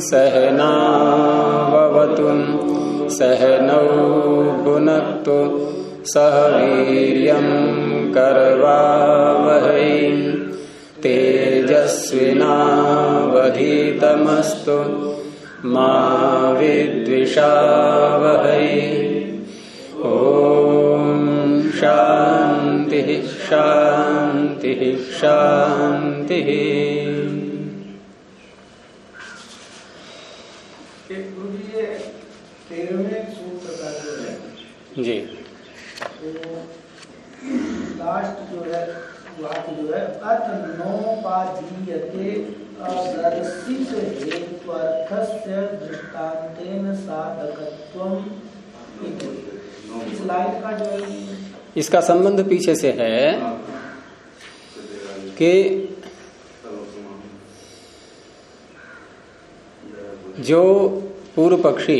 सहनाववतु सहनौ भुनक्तु सह वीर्यं करवावहै तेजस्विनावधीतमस्तु मा विद्विषावहै। ओम शांति शांति शांति। जी लास्ट जो है वाक्य जो है अथ नोपाधीयते अदर्शित हेत्वर्थस्य दृष्टान्तेन साधकत्वम् इति। इस लाइन का जो है इसका संबंध पीछे से है कि जो पूर्व पक्षी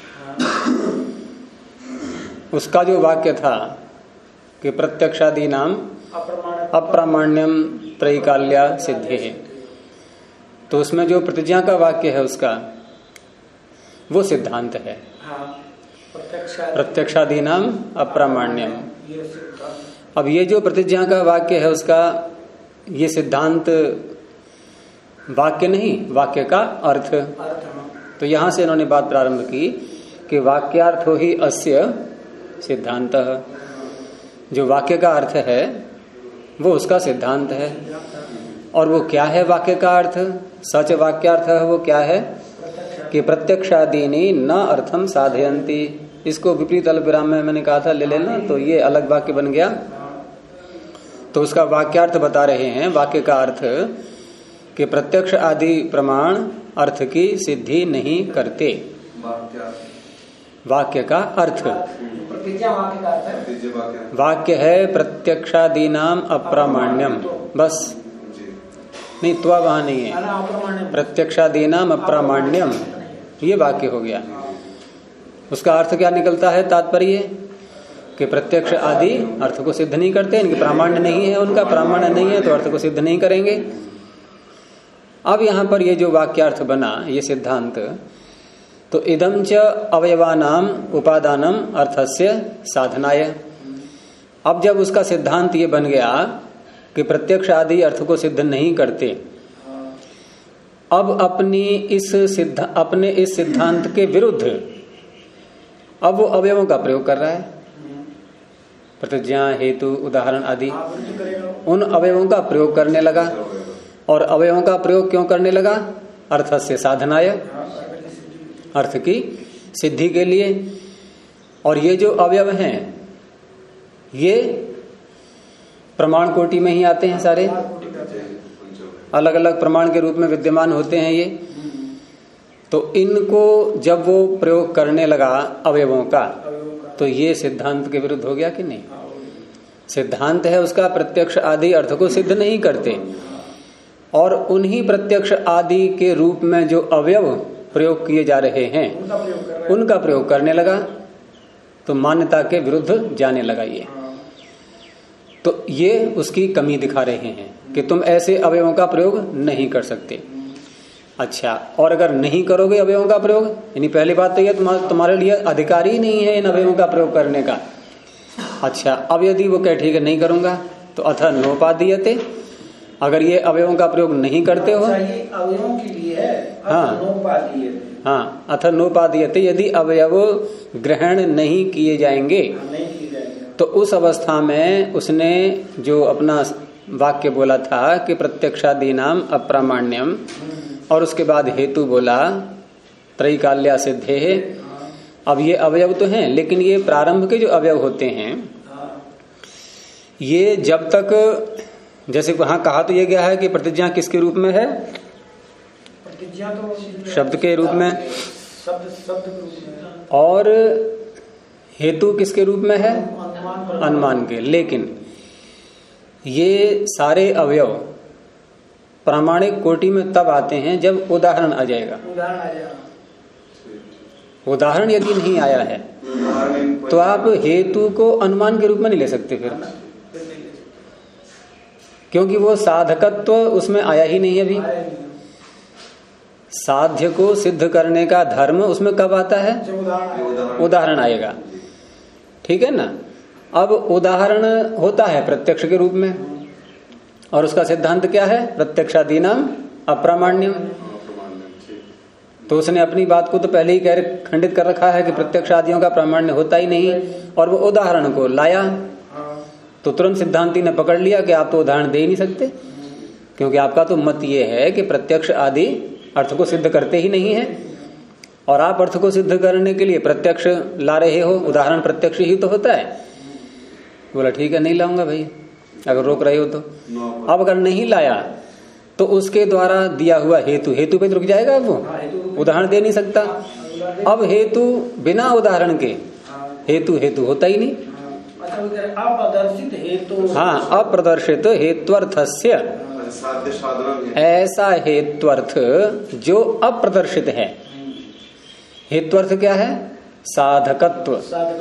उसका जो वाक्य था कि प्रत्यक्षादि नाम अप्रामाण्यम त्रैकाल्या सिद्धि है, तो उसमें जो प्रतिज्ञा का वाक्य है उसका वो सिद्धांत है। प्रत्यक्षादि नाम अप्रामाण्यम। अब ये जो प्रतिज्ञा का वाक्य है उसका ये सिद्धांत वाक्य नहीं, वाक्य का अर्थ। तो यहां से इन्होंने बात प्रारंभ की कि वाक्यार्थो ही अस्य सिद्धांतः। जो वाक्य का अर्थ है वो उसका सिद्धांत है। और वो क्या है वाक्य का अर्थ? सच वाक्यार्थ है वो क्या है कि प्रत्यक्षादीनि न अर्थम साधयन्ति। इसको विपरीत अल्पविराम में मैंने कहा था ले लेना, तो ये अलग वाक्य बन गया। तो उसका वाक्यार्थ बता रहे हैं। वाक्य का अर्थ कि प्रत्यक्ष आदि प्रमाण अर्थ की सिद्धि नहीं करते। वाक्य का अर्थ वाक्य है प्रत्यक्षादीनाम अप्रामाण्यम, बस नहीं तो वहां नहीं है। प्रत्यक्षादीनाम अप्रामाण्यम ये वाक्य हो गया। उसका अर्थ क्या निकलता है? तात्पर्य कि प्रत्यक्ष आदि अर्थ को सिद्ध नहीं करते, इनके प्रामाण्य नहीं है, उनका प्रामाण्य नहीं है तो अर्थ को सिद्ध नहीं करेंगे। अब यहां पर ये जो वाक्यार्थ बना ये सिद्धांत, तो इदं च अवयवानाम उपादानम अर्थस्य साधनाय। अब जब उसका सिद्धांत ये बन गया कि प्रत्यक्ष आदि अर्थ को सिद्ध नहीं करते, अब अपने इस सिद्धांत के विरुद्ध अब वो अवयवों का प्रयोग कर रहा है। प्रतिज्ञा, हेतु, उदाहरण आदि उन अवयवों का प्रयोग करने लगा। और अवयवों का प्रयोग क्यों करने लगा? अर्थस्य साधनाय, अर्थ की सिद्धि के लिए। और ये जो अवयव हैं ये प्रमाण कोटि में ही आते हैं, सारे अलग अलग प्रमाण के रूप में विद्यमान होते हैं ये। तो इनको जब वो प्रयोग करने लगा अवयवों का, तो ये सिद्धांत के विरुद्ध हो गया कि नहीं? सिद्धांत है उसका प्रत्यक्ष आदि अर्थ को सिद्ध नहीं करते, और उन्हीं प्रत्यक्ष आदि के रूप में जो अवयव प्रयोग किए जा रहे हैं उनका प्रयोग करने लगा, तो मान्यता के विरुद्ध जाने लगा ये। तो ये उसकी कमी दिखा रहे हैं कि तुम ऐसे अवयवों का प्रयोग नहीं कर सकते। अच्छा, और अगर नहीं करोगे अवयवों का प्रयोग, यानी पहली बात तो यह तुम्हारे लिए अधिकार ही नहीं है इन अवयवों का प्रयोग करने का। अच्छा, अब यदि वो कहे ठीक है नहीं करूंगा, तो अथ नोपादीयते, अगर ये अवयवों का प्रयोग नहीं करते हो, अवयवों के लिए है हाँ, अथ नोपादीयते, यदि अवयव ग्रहण नहीं किए जाएंगे तो उस अवस्था में उसने जो अपना वाक्य बोला था कि प्रत्यक्षादीनाम अप्रामाण्यम, और उसके बाद हेतु बोला त्रैकाल्या सिद्धे है। अब ये अवयव तो हैं, लेकिन ये प्रारंभ के जो अवयव होते हैं ये जब तक, जैसे वहां कहा तो ये गया है कि प्रतिज्ञा किसके रूप में है? प्रतिज्ञा तो शब्द के रूप में, शब्द और हेतु किसके रूप में है? अनुमान के। लेकिन ये सारे अवयव प्रामाणिक कोटि में तब आते हैं जब उदाहरण आ जाएगा। उदाहरण यदि नहीं आया है तो आप हेतु को अनुमान के रूप में नहीं ले सकते फिर, क्योंकि वो साधकत्व उसमें आया ही नहीं अभी। साध्य को सिद्ध करने का धर्म उसमें कब आता है? उदाहरण आएगा, ठीक है ना। अब उदाहरण होता है प्रत्यक्ष के रूप में, और उसका सिद्धांत क्या है? प्रत्यक्षादीनाम अप्रामाण्यम। तो उसने अपनी बात को तो पहले ही खंडित कर रखा है कि प्रत्यक्ष आदियों का प्रामाण्य होता ही नहीं, और वो उदाहरण को लाया तो तुरंत सिद्धांती ने पकड़ लिया कि आप तो उदाहरण दे ही नहीं सकते, क्योंकि आपका तो मत ये है कि प्रत्यक्ष आदि अर्थ को सिद्ध करते ही नहीं है, और आप अर्थ को सिद्ध करने के लिए प्रत्यक्ष ला रहे हो, उदाहरण प्रत्यक्ष ही तो होता है। बोला ठीक है, नहीं लाऊंगा भाई, अगर रोक रहे हो तो। अब अगर नहीं लाया तो उसके द्वारा दिया हुआ हेतु पे रुक जाएगा, वो उदाहरण दे नहीं सकता। अब हेतु बिना उदाहरण के हेतु होता ही नहीं। अप्रदर्शित हेतु, हाँ, अप्रदर्शित हेत्वर्थस्य, ऐसा हेत्वर्थ जो अप्रदर्शित है। हेत्वर्थ क्या है? साधकत्व,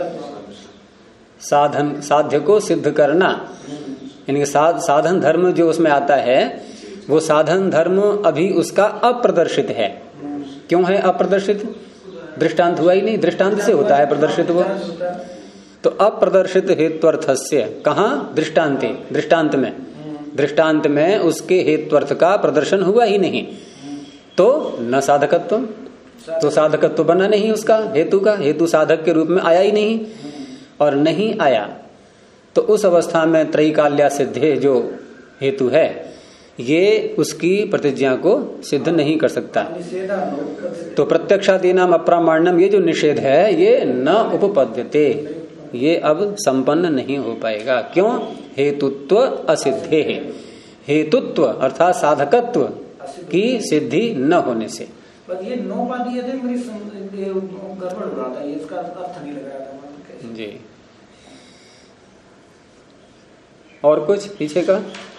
साधन, साध्य को सिद्ध करना, यानी साधन धर्म जो उसमें आता है, वो साधन धर्म अभी उसका अप्रदर्शित है। क्यों है अप्रदर्शित? दृष्टांत हुआ ही नहीं, दृष्टांत से होता है प्रदर्शित वो। तो अप्रदर्शित हेत्वर्थस्य, कहाँ? दृष्टांत में उसके हेत्वर्थ का प्रदर्शन हुआ ही नहीं, तो न साधकत्व, तो साधकत्व बना नहीं उसका, हेतु का, हेतु साधक के रूप में आया ही नहीं, और नहीं आया तो उस अवस्था में त्रैकाल्या सिद्धे जो हेतु है, ये उसकी प्रतिज्ञा को सिद्ध नहीं कर सकता। तो प्रत्यक्षादीनाम अप्रामाण्यम, ये जो निषेध है ये न उपपद्यते, ये अब संपन्न नहीं हो पाएगा। क्यों? हेतुत्व असिद्धे है, हेतुत्व अर्थात साधकत्व की सिद्धि न होने से। ये 9 बात दिए थे, मेरी गड़बड़ हो रहा था, ये इसका अर्थ नहीं लग रहा था जी। और कुछ पीछे का?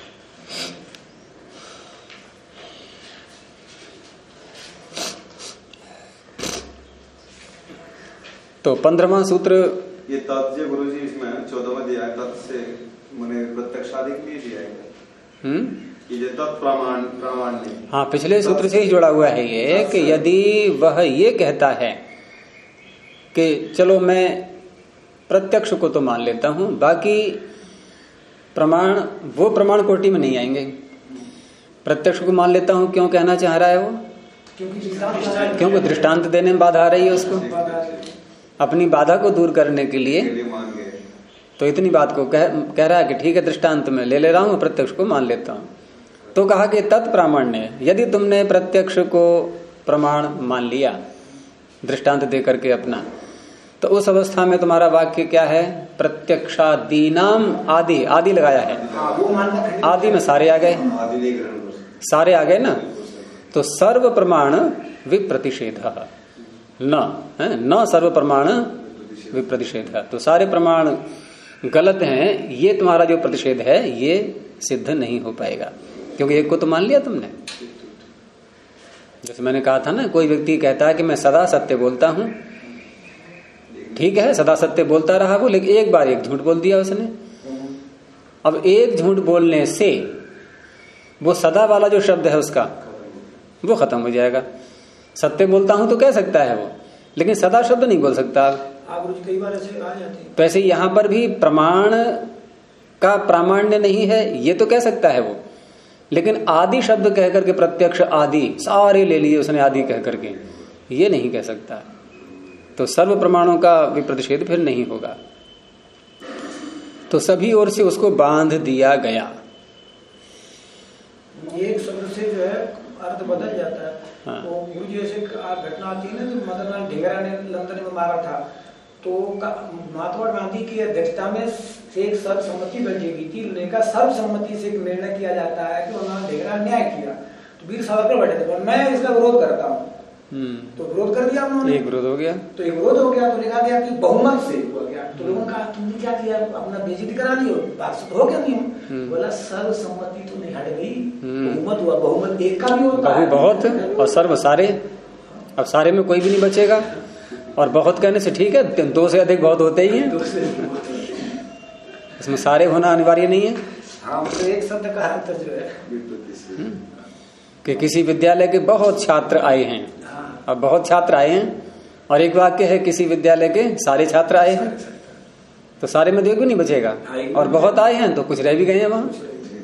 तो 15वां सूत्र, ये तत्व गुरु जी इसमें 14वां दिया है, तत्व से मैंने प्रत्यक्षादि के लिए दिया है। ये तत्व प्रामाण्य, हाँ, पिछले सूत्र से ही जुड़ा हुआ है ये, कि यदि वह ये कहता है कि चलो मैं प्रत्यक्ष को तो मान लेता हूं, बाकी प्रमाण, वो प्रमाण कोटि में नहीं आएंगे। प्रत्यक्ष को मान लेता हूं, क्यों कहना चाह रहा है वो? क्योंकि दृष्टांत देने में बाधा आ रही है उसको, अपनी बाधा को दूर करने के लिए तो इतनी बात को कह रहा है कि ठीक है, दृष्टांत में ले रहा हूं, प्रत्यक्ष को मान लेता हूं। तो कहा कि तत्प्रामाण्य, यदि तुमने प्रत्यक्ष को प्रमाण मान लिया दृष्टांत दे करके अपना, तो उस अवस्था में तुम्हारा वाक्य क्या है? प्रत्यक्षादीनाम, आदि, आदि लगाया है, आदि में सारे आ गए, सारे आ गए ना। तो सर्व प्रमाण विप्रतिषेध न सर्व प्रमाण विप्रतिषेध, तो सारे प्रमाण गलत हैं, ये तुम्हारा जो प्रतिषेध है ये सिद्ध नहीं हो पाएगा, क्योंकि एक को तो मान लिया तुमने। जैसे मैंने कहा था ना, कोई व्यक्ति कहता है कि मैं सदा सत्य बोलता हूं, ठीक है, सदा सत्य बोलता रहा वो, लेकिन एक बार एक झूठ बोल दिया उसने। अब एक झूठ बोलने से वो सदा वाला जो शब्द है उसका वो खत्म हो जाएगा। सत्य बोलता हूं तो कह सकता है वो, लेकिन सदा शब्द नहीं बोल सकता। आप कई बार ऐसे आ जाते हैं। तो ऐसे यहां पर भी प्रमाण का प्रामाण्य नहीं है ये तो कह सकता है वो, लेकिन आदि शब्द कह करके, प्रत्यक्ष आदि सारे ले लिए उसने आदि कह करके, ये नहीं कह सकता। तो सर्व प्रमाणों का विप्रतिषेध फिर नहीं होगा। तो सभी ओर से उसको बांध दिया गया। एक शब्द से जो है अर्थ बदल जाता है। हाँ। तो गुरु जी ऐसे घटना आती है ना, जो मदनलाल ढेंगरा ने लंदन में मारा था, तो महात्मा गांधी की अध्यक्षता में एक सर्वसम्मति बैठेगी थी, लेकर सर्वसम्मति से एक निर्णय किया जाता है कि उन्होंने ढेंगरा न्याय किया। तो वीर सावरकर बैठे थे, मैं इसका विरोध करता हूँ। तो विरोध कर दिया उन्होंने, एक विरोध हो गया, तो एक विरोध हो गया, तो लिखा गया कि बहुमत से हुआ गया। तो लोगों ने कहा तुमने क्या किया, अपना बेइज्जती करा ली, बात हो गया नहीं। बोला सर्वसम्मति तो नहीं हट गई, बहुमत हुआ, बहुमत एक का भी होता है बहुत, और सर्व सारे, अब सारे में कोई भी नहीं बचेगा। और बहुत कहने से ठीक है, 2 से अधिक बहुत होते ही हैं, इसमें सारे होना अनिवार्य नहीं है। हाँ, तो एक शब्द का अर्थ जो है, कि किसी विद्यालय के बहुत छात्र आए हैं, अब बहुत छात्र आए हैं, और एक वाक्य है किसी विद्यालय के सारे छात्र आए हैं, तो सारे में एक भी नहीं बचेगा, और बहुत आए हैं तो कुछ रह भी गए हैं वहां।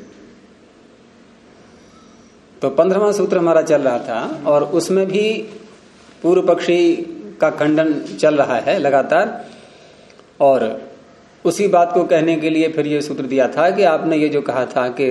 तो 15वां सूत्र हमारा चल रहा था, और उसमें भी पूर्व पक्षी का खंडन चल रहा है लगातार, और उसी बात को कहने के लिए फिर ये सूत्र दिया था कि आपने ये जो कहा था कि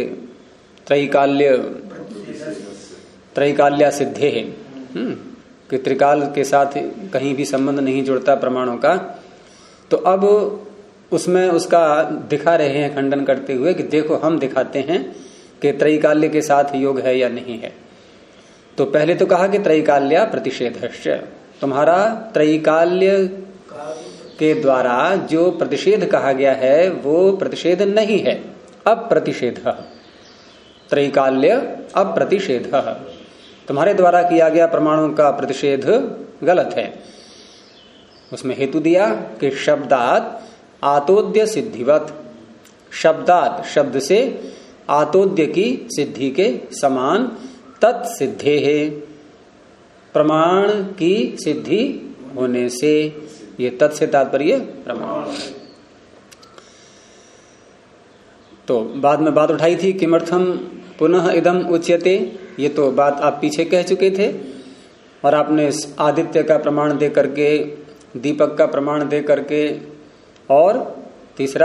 त्रैकाल्या सिद्धे है, कि त्रिकाल के साथ कहीं भी संबंध नहीं जुड़ता प्रमाणों का। तो अब उसमें उसका दिखा रहे हैं खंडन करते हुए कि देखो हम दिखाते हैं कि त्रैकाल्य के साथ योग है या नहीं है। तो पहले तो कहा कि त्रैकाल्या प्रतिषेधश्च, तुम्हारा त्रैकाल्य के द्वारा जो प्रतिषेध कहा गया है वो प्रतिषेध नहीं है, अप्रतिषेध। त्रैकाल्य अप्रतिषेध, तुम्हारे द्वारा किया गया प्रमाणों का प्रतिषेध गलत है। उसमें हेतु दिया कि शब्दात आतोद्य सिद्धिवत, शब्दात शब्द से आतोद्य की सिद्धि के समान तत्सिद्धे है, प्रमाण की सिद्धि होने से। ये तत् से तात्पर्य प्रमाण। तो बाद में बात उठाई थी किमर्थम पुनः इदम उच्यते, ये तो बात आप पीछे कह चुके थे, और आपने आदित्य का प्रमाण दे करके, दीपक का प्रमाण दे करके, और तीसरा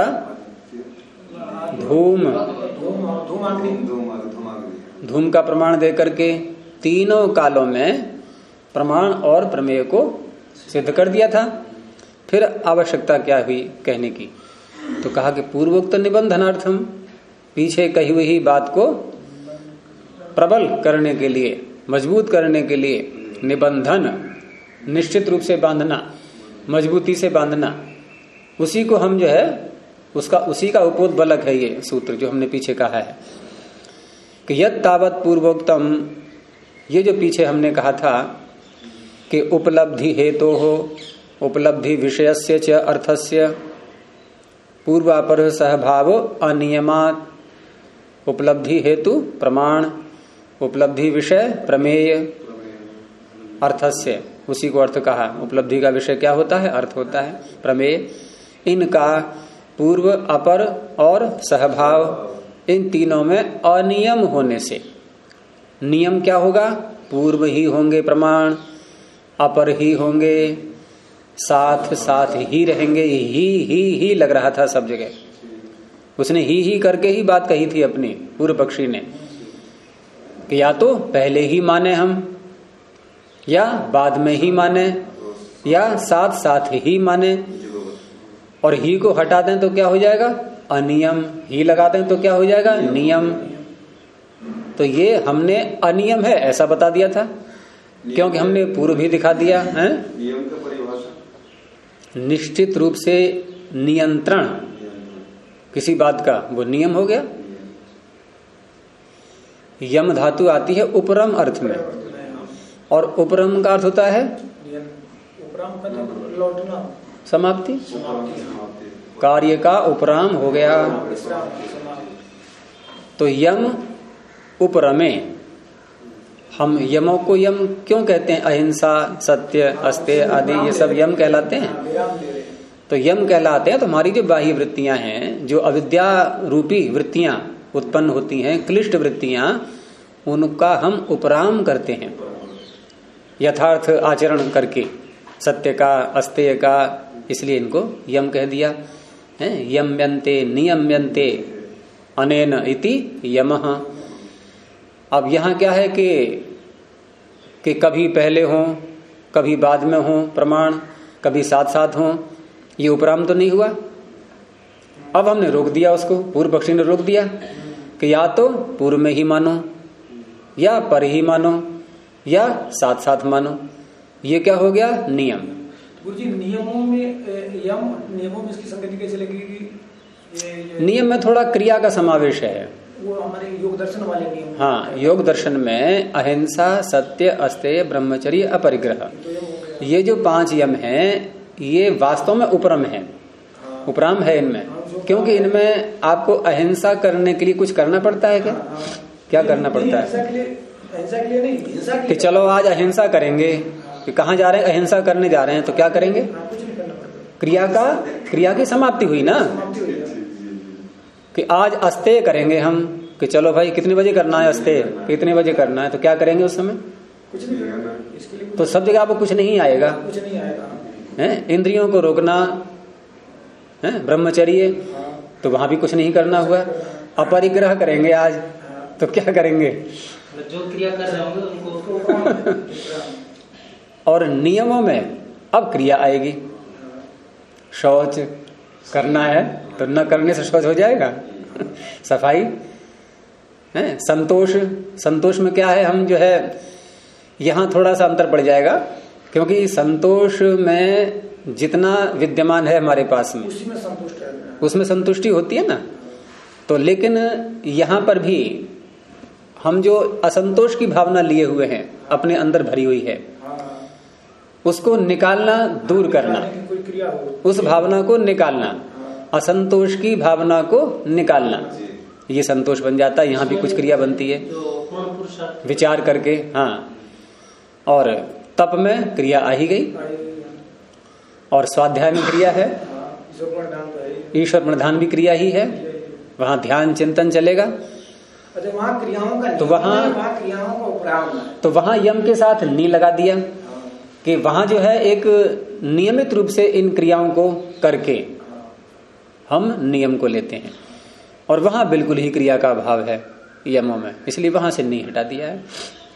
धूम का प्रमाण दे करके तीनों कालों में प्रमाण और प्रमेय को सिद्ध कर दिया था। फिर आवश्यकता क्या हुई कहने की, तो कहा कि पूर्वोक्त निबंधनार्थम, पीछे कही हुई बात को प्रबल करने के लिए, मजबूत करने के लिए, निबंधन निश्चित रूप से बांधना, मजबूती से बांधना, उसी को हम जो है उसका उसी का उपोद्बलक है ये सूत्र जो हमने पीछे कहा है कि यत् तावत् पूर्वोक्तम, ये जो पीछे हमने कहा था कि उपलब्धि हेतु हो, उपलब्धि विषयस्य च अर्थस्य पूर्वापर सहभाव अनियमात्, उपलब्धि हेतु प्रमाण, उपलब्धि विषय प्रमेय, अर्थस्य उसी को अर्थ कहा। उपलब्धि का विषय क्या होता है? अर्थ होता है, प्रमेय। इनका पूर्व अपर और सहभाव, इन तीनों में अनियम होने से, नियम क्या होगा? पूर्व ही होंगे प्रमाण, अपर ही होंगे, साथ साथ ही रहेंगे। ही लग रहा था सब जगह, उसने ही करके ही बात कही थी अपनी पूर्व पक्षी ने कि या तो पहले ही माने हम, या बाद में ही माने, या साथ साथ ही माने। और ही को हटा दें तो क्या हो जाएगा? अनियम। ही लगा दें तो क्या हो जाएगा? नियम। तो ये हमने अनियम है ऐसा बता दिया था, क्योंकि हमने पूर्व भी दिखा दिया है। नियम का परिभाषा निश्चित रूप से नियंत्रण किसी बात का, वो नियम हो गया। यम धातु आती है उपरम अर्थ में, और उपरम का अर्थ होता है लौटना, समाप्ति। कार्य का उपराम हो गया। तो यम उपरमे, हम यमों को यम क्यों कहते हैं? अहिंसा, सत्य, अस्तेय आदि ये सब यम कहलाते हैं। तो यम कहलाते हैं। तो हमारी जो बाह्य वृत्तियां हैं, जो अविद्या रूपी वृत्तियां उत्पन्न होती हैं, क्लिष्ट वृत्तियां, उनका हम उपराम करते हैं यथार्थ आचरण करके, सत्य का, अस्तेय का, इसलिए इनको यम कह दिया है। यम्यन्ते नियम्यन्ते अनेन इति यमः। अब यहां क्या है कि कभी पहले हो, कभी बाद में हो प्रमाण, कभी साथ साथ हो, ये उपराम तो नहीं हुआ। अब हमने रोक दिया उसको, पूर्व पक्षी ने रोक दिया कि या तो पूर्व में ही मानो, या पर ही मानो, या साथ साथ मानो। ये क्या हो गया? नियम। गुरुजी नियमों में नियमों में इसकी संगति कैसे लगेगी? नियम में थोड़ा क्रिया का समावेश है, वो हमारे योग दर्शन वाले नियम। हाँ, योग दर्शन में अहिंसा, सत्य, अस्तेय, ब्रह्मचर्य, अपरिग्रह, ये जो 5 यम हैं, ये वास्तव में उपरम है, उपराम है इनमें। क्योंकि इनमें आपको अहिंसा करने के लिए कुछ करना पड़ता है क्या? क्या करना पड़ता है? अहिंसा के लिए नहीं, हिंसा कि चलो आज अहिंसा करेंगे, कि कहाँ जा रहे हैं, अहिंसा करने जा रहे हैं, तो क्या करेंगे, कुछ नहीं करना पड़ता, क्रिया की समाप्ति हुई ना, समाप्ति हो जाए। कि आज अस्तेय करेंगे हम, कि चलो भाई कितने बजे करना है अस्तेय, कितने बजे करना है, तो क्या करेंगे उस समय, कुछ नहीं करना, इसके लिए तो सब जगह आपको कुछ नहीं आएगा, कुछ नहीं आएगा है। इंद्रियों को रोकना है ब्रह्मचर्य, तो वहां भी कुछ नहीं करना हुआ। अपरिग्रह करेंगे आज, तो क्या करेंगे, जो क्रिया कर रहे होंगे उनको और नियमों में अब क्रिया आएगी। शौच करना है तो न करने से शौच हो जाएगा, सफाई है। संतोष में क्या है, हम जो है यहां थोड़ा सा अंतर पड़ जाएगा, क्योंकि संतोष में जितना विद्यमान है हमारे पास में उसी में संतुष्ट है, उसमें संतुष्टि होती है ना। तो लेकिन यहां पर भी हम जो असंतोष की भावना लिए हुए हैं अपने अंदर भरी हुई है, उसको निकालना, दूर करना, कोई क्रिया हो, उस भावना को निकालना, असंतोष की भावना को निकालना, ये संतोष बन जाता है। यहाँ भी कुछ क्रिया बनती है विचार करके, हाँ। और तप में क्रिया आ ही गई, और स्वाध्याय में क्रिया है, ईश्वर प्रणिधान भी क्रिया ही है, वहां ध्यान चिंतन चलेगा। वहाँ क्रियाओं का, तो वहां क्रियाओं का उपराम, तो वहां यम के साथ नी लगा दिया, कि वहां जो है एक नियमित रूप से इन क्रियाओं को करके हम नियम को लेते हैं, और वहां बिल्कुल ही क्रिया का अभाव है यमों में, इसलिए वहां से नहीं हटा दिया है।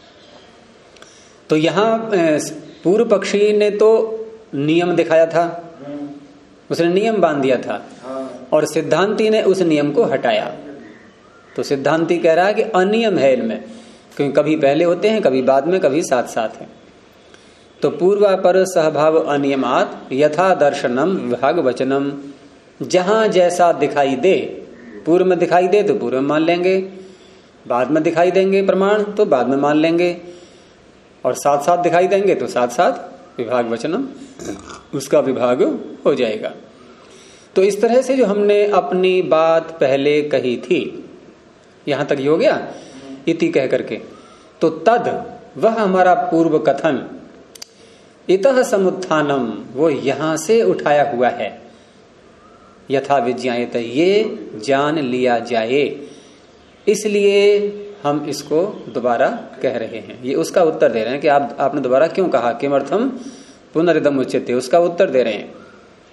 तो यहां पूर्व पक्षी ने तो नियम दिखाया था, उसने नियम बांध दिया था, और सिद्धांती ने उस नियम को हटाया। तो सिद्धांती कह रहा है कि अनियम है इनमें, क्योंकि कभी पहले होते हैं, कभी बाद में, कभी साथ साथ है। तो पूर्वापर सहभाव अनियमात यथा दर्शनम विभाग वचनम, जहां जैसा दिखाई दे, पूर्व में दिखाई दे तो पूर्व में मान लेंगे, बाद में दिखाई देंगे प्रमाण तो बाद में मान लेंगे, और साथ साथ दिखाई देंगे तो साथ साथ विभाग वचनम, उसका विभाग हो जाएगा। तो इस तरह से जो हमने अपनी बात पहले कही थी, यहां तक ही हो गया इति कह करके। तो तद वह हमारा पूर्व कथन, इतः समुत्थानम, वो यहां से उठाया हुआ है, यथा विज्ञायत, ये जान लिया जाए, इसलिए हम इसको दोबारा कह रहे हैं। ये उसका उत्तर दे रहे हैं कि आपने दोबारा क्यों कहा, किमर्थम पुनरिदम उच्यते, उसका उत्तर दे रहे हैं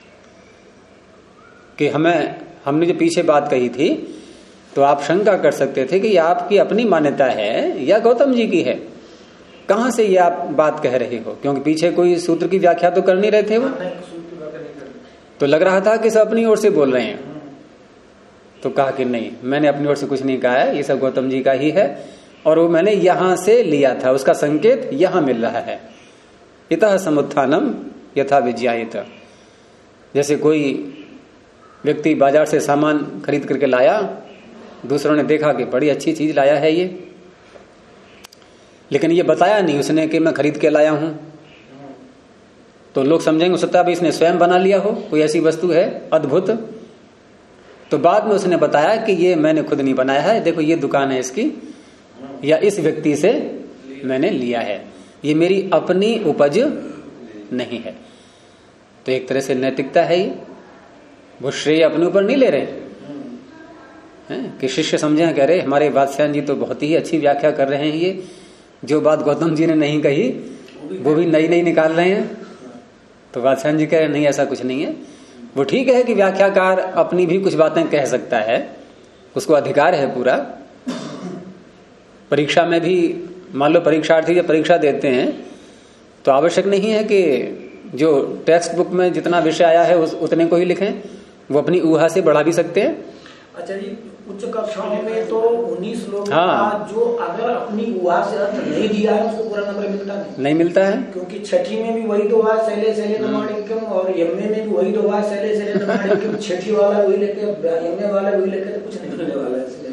कि हमने जो पीछे बात कही थी, तो आप शंका कर सकते थे कि ये आपकी अपनी मान्यता है या गौतम जी की है, कहां से ये आप बात कह रहे हो, क्योंकि पीछे कोई सूत्र की व्याख्या तो कर नहीं रहे थे वो, तो लग रहा था कि सब अपनी ओर से बोल रहे हैं। तो कहा कि नहीं, मैंने अपनी ओर से कुछ नहीं कहा है, ये सब गौतम जी का ही है, और वो मैंने यहां से लिया था, उसका संकेत यहां मिल रहा है। इतः समुत्थानम यथा विज्ञायित, जैसे कोई व्यक्ति बाजार से सामान खरीद करके लाया, दूसरों ने देखा कि बड़ी अच्छी चीज लाया है ये, लेकिन ये बताया नहीं उसने कि मैं खरीद के लाया हूं, तो लोग समझेंगे हो सकता है इसने स्वयं बना लिया हो, कोई ऐसी वस्तु है अद्भुत। तो बाद में उसने बताया कि ये मैंने खुद नहीं बनाया है, देखो ये दुकान है इसकी, या इस व्यक्ति से मैंने लिया है, ये मेरी अपनी उपज नहीं है। तो एक तरह से नैतिकता है ये, वो श्रेय अपने ऊपर नहीं ले रहे हैं कि शिष्य समझे, कह रहे हमारे वात्स्यायन जी तो बहुत ही अच्छी व्याख्या कर रहे हैं, ये जो बात गौतम जी ने नहीं कही वो भी नई नई निकाल रहे हैं। तो वात्स्यायन जी कह रहे नहीं, ऐसा कुछ नहीं है। वो ठीक है कि व्याख्याकार अपनी भी कुछ बातें कह सकता है, उसको अधिकार है पूरा। परीक्षा में भी मान लो परीक्षार्थी जब परीक्षा देते हैं तो आवश्यक नहीं है कि जो टेक्स्ट बुक में जितना विषय आया है उतने को ही लिखें, वो अपनी ऊहा से बढ़ा भी सकते हैं। अच्छा जी, उच्च कक्षाओं में तो 19 लोग हाँ, जो अगर अपनी ऊहा से अर्थ नहीं दिया है उसको पूरा नंबर नहीं मिलता है, क्योंकि छठी में भी वही दो बार शैले शैले नमाणिक्यम, और यमने में भी वही दो बार शैले शैले नमाणिक्यम, छठी वाला वही लेके यमने वाला वही लेके तो कुछ नहीं मिलने वाला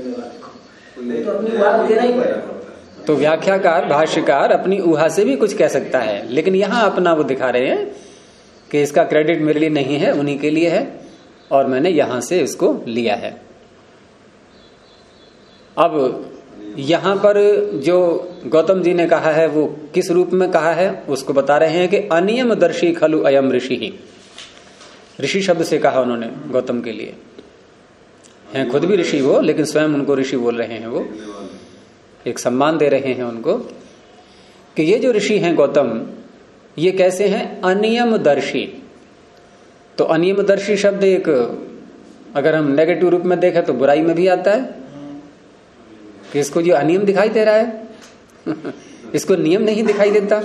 है, तो अपनी ऊहा देना ही पड़ेगा। तो व्याख्याकार भाष्यकार अपनी ऊहा से भी कुछ कह सकता है, लेकिन यहां अपना वो दिखा रहे हैं कि इसका क्रेडिट मेरे लिए नहीं है, उन्हीं के लिए है, और मैंने यहां से इसको लिया है। अब यहां पर जो गौतम जी ने कहा है वो किस रूप में कहा है उसको बता रहे हैं कि अनियमदर्शी खलु अयम ऋषि ही। ऋषि शब्द से कहा उन्होंने गौतम के लिए, हैं खुद भी ऋषि वो, लेकिन स्वयं उनको ऋषि बोल रहे हैं, वो एक सम्मान दे रहे हैं उनको कि ये जो ऋषि हैं गौतम, ये कैसे हैं? अनियमदर्शी। तो अनियमदर्शी शब्द एक अगर हम नेगेटिव रूप में देखें तो बुराई में भी आता है कि इसको जो अनियम दिखाई दे रहा है इसको नियम नहीं दिखाई देता।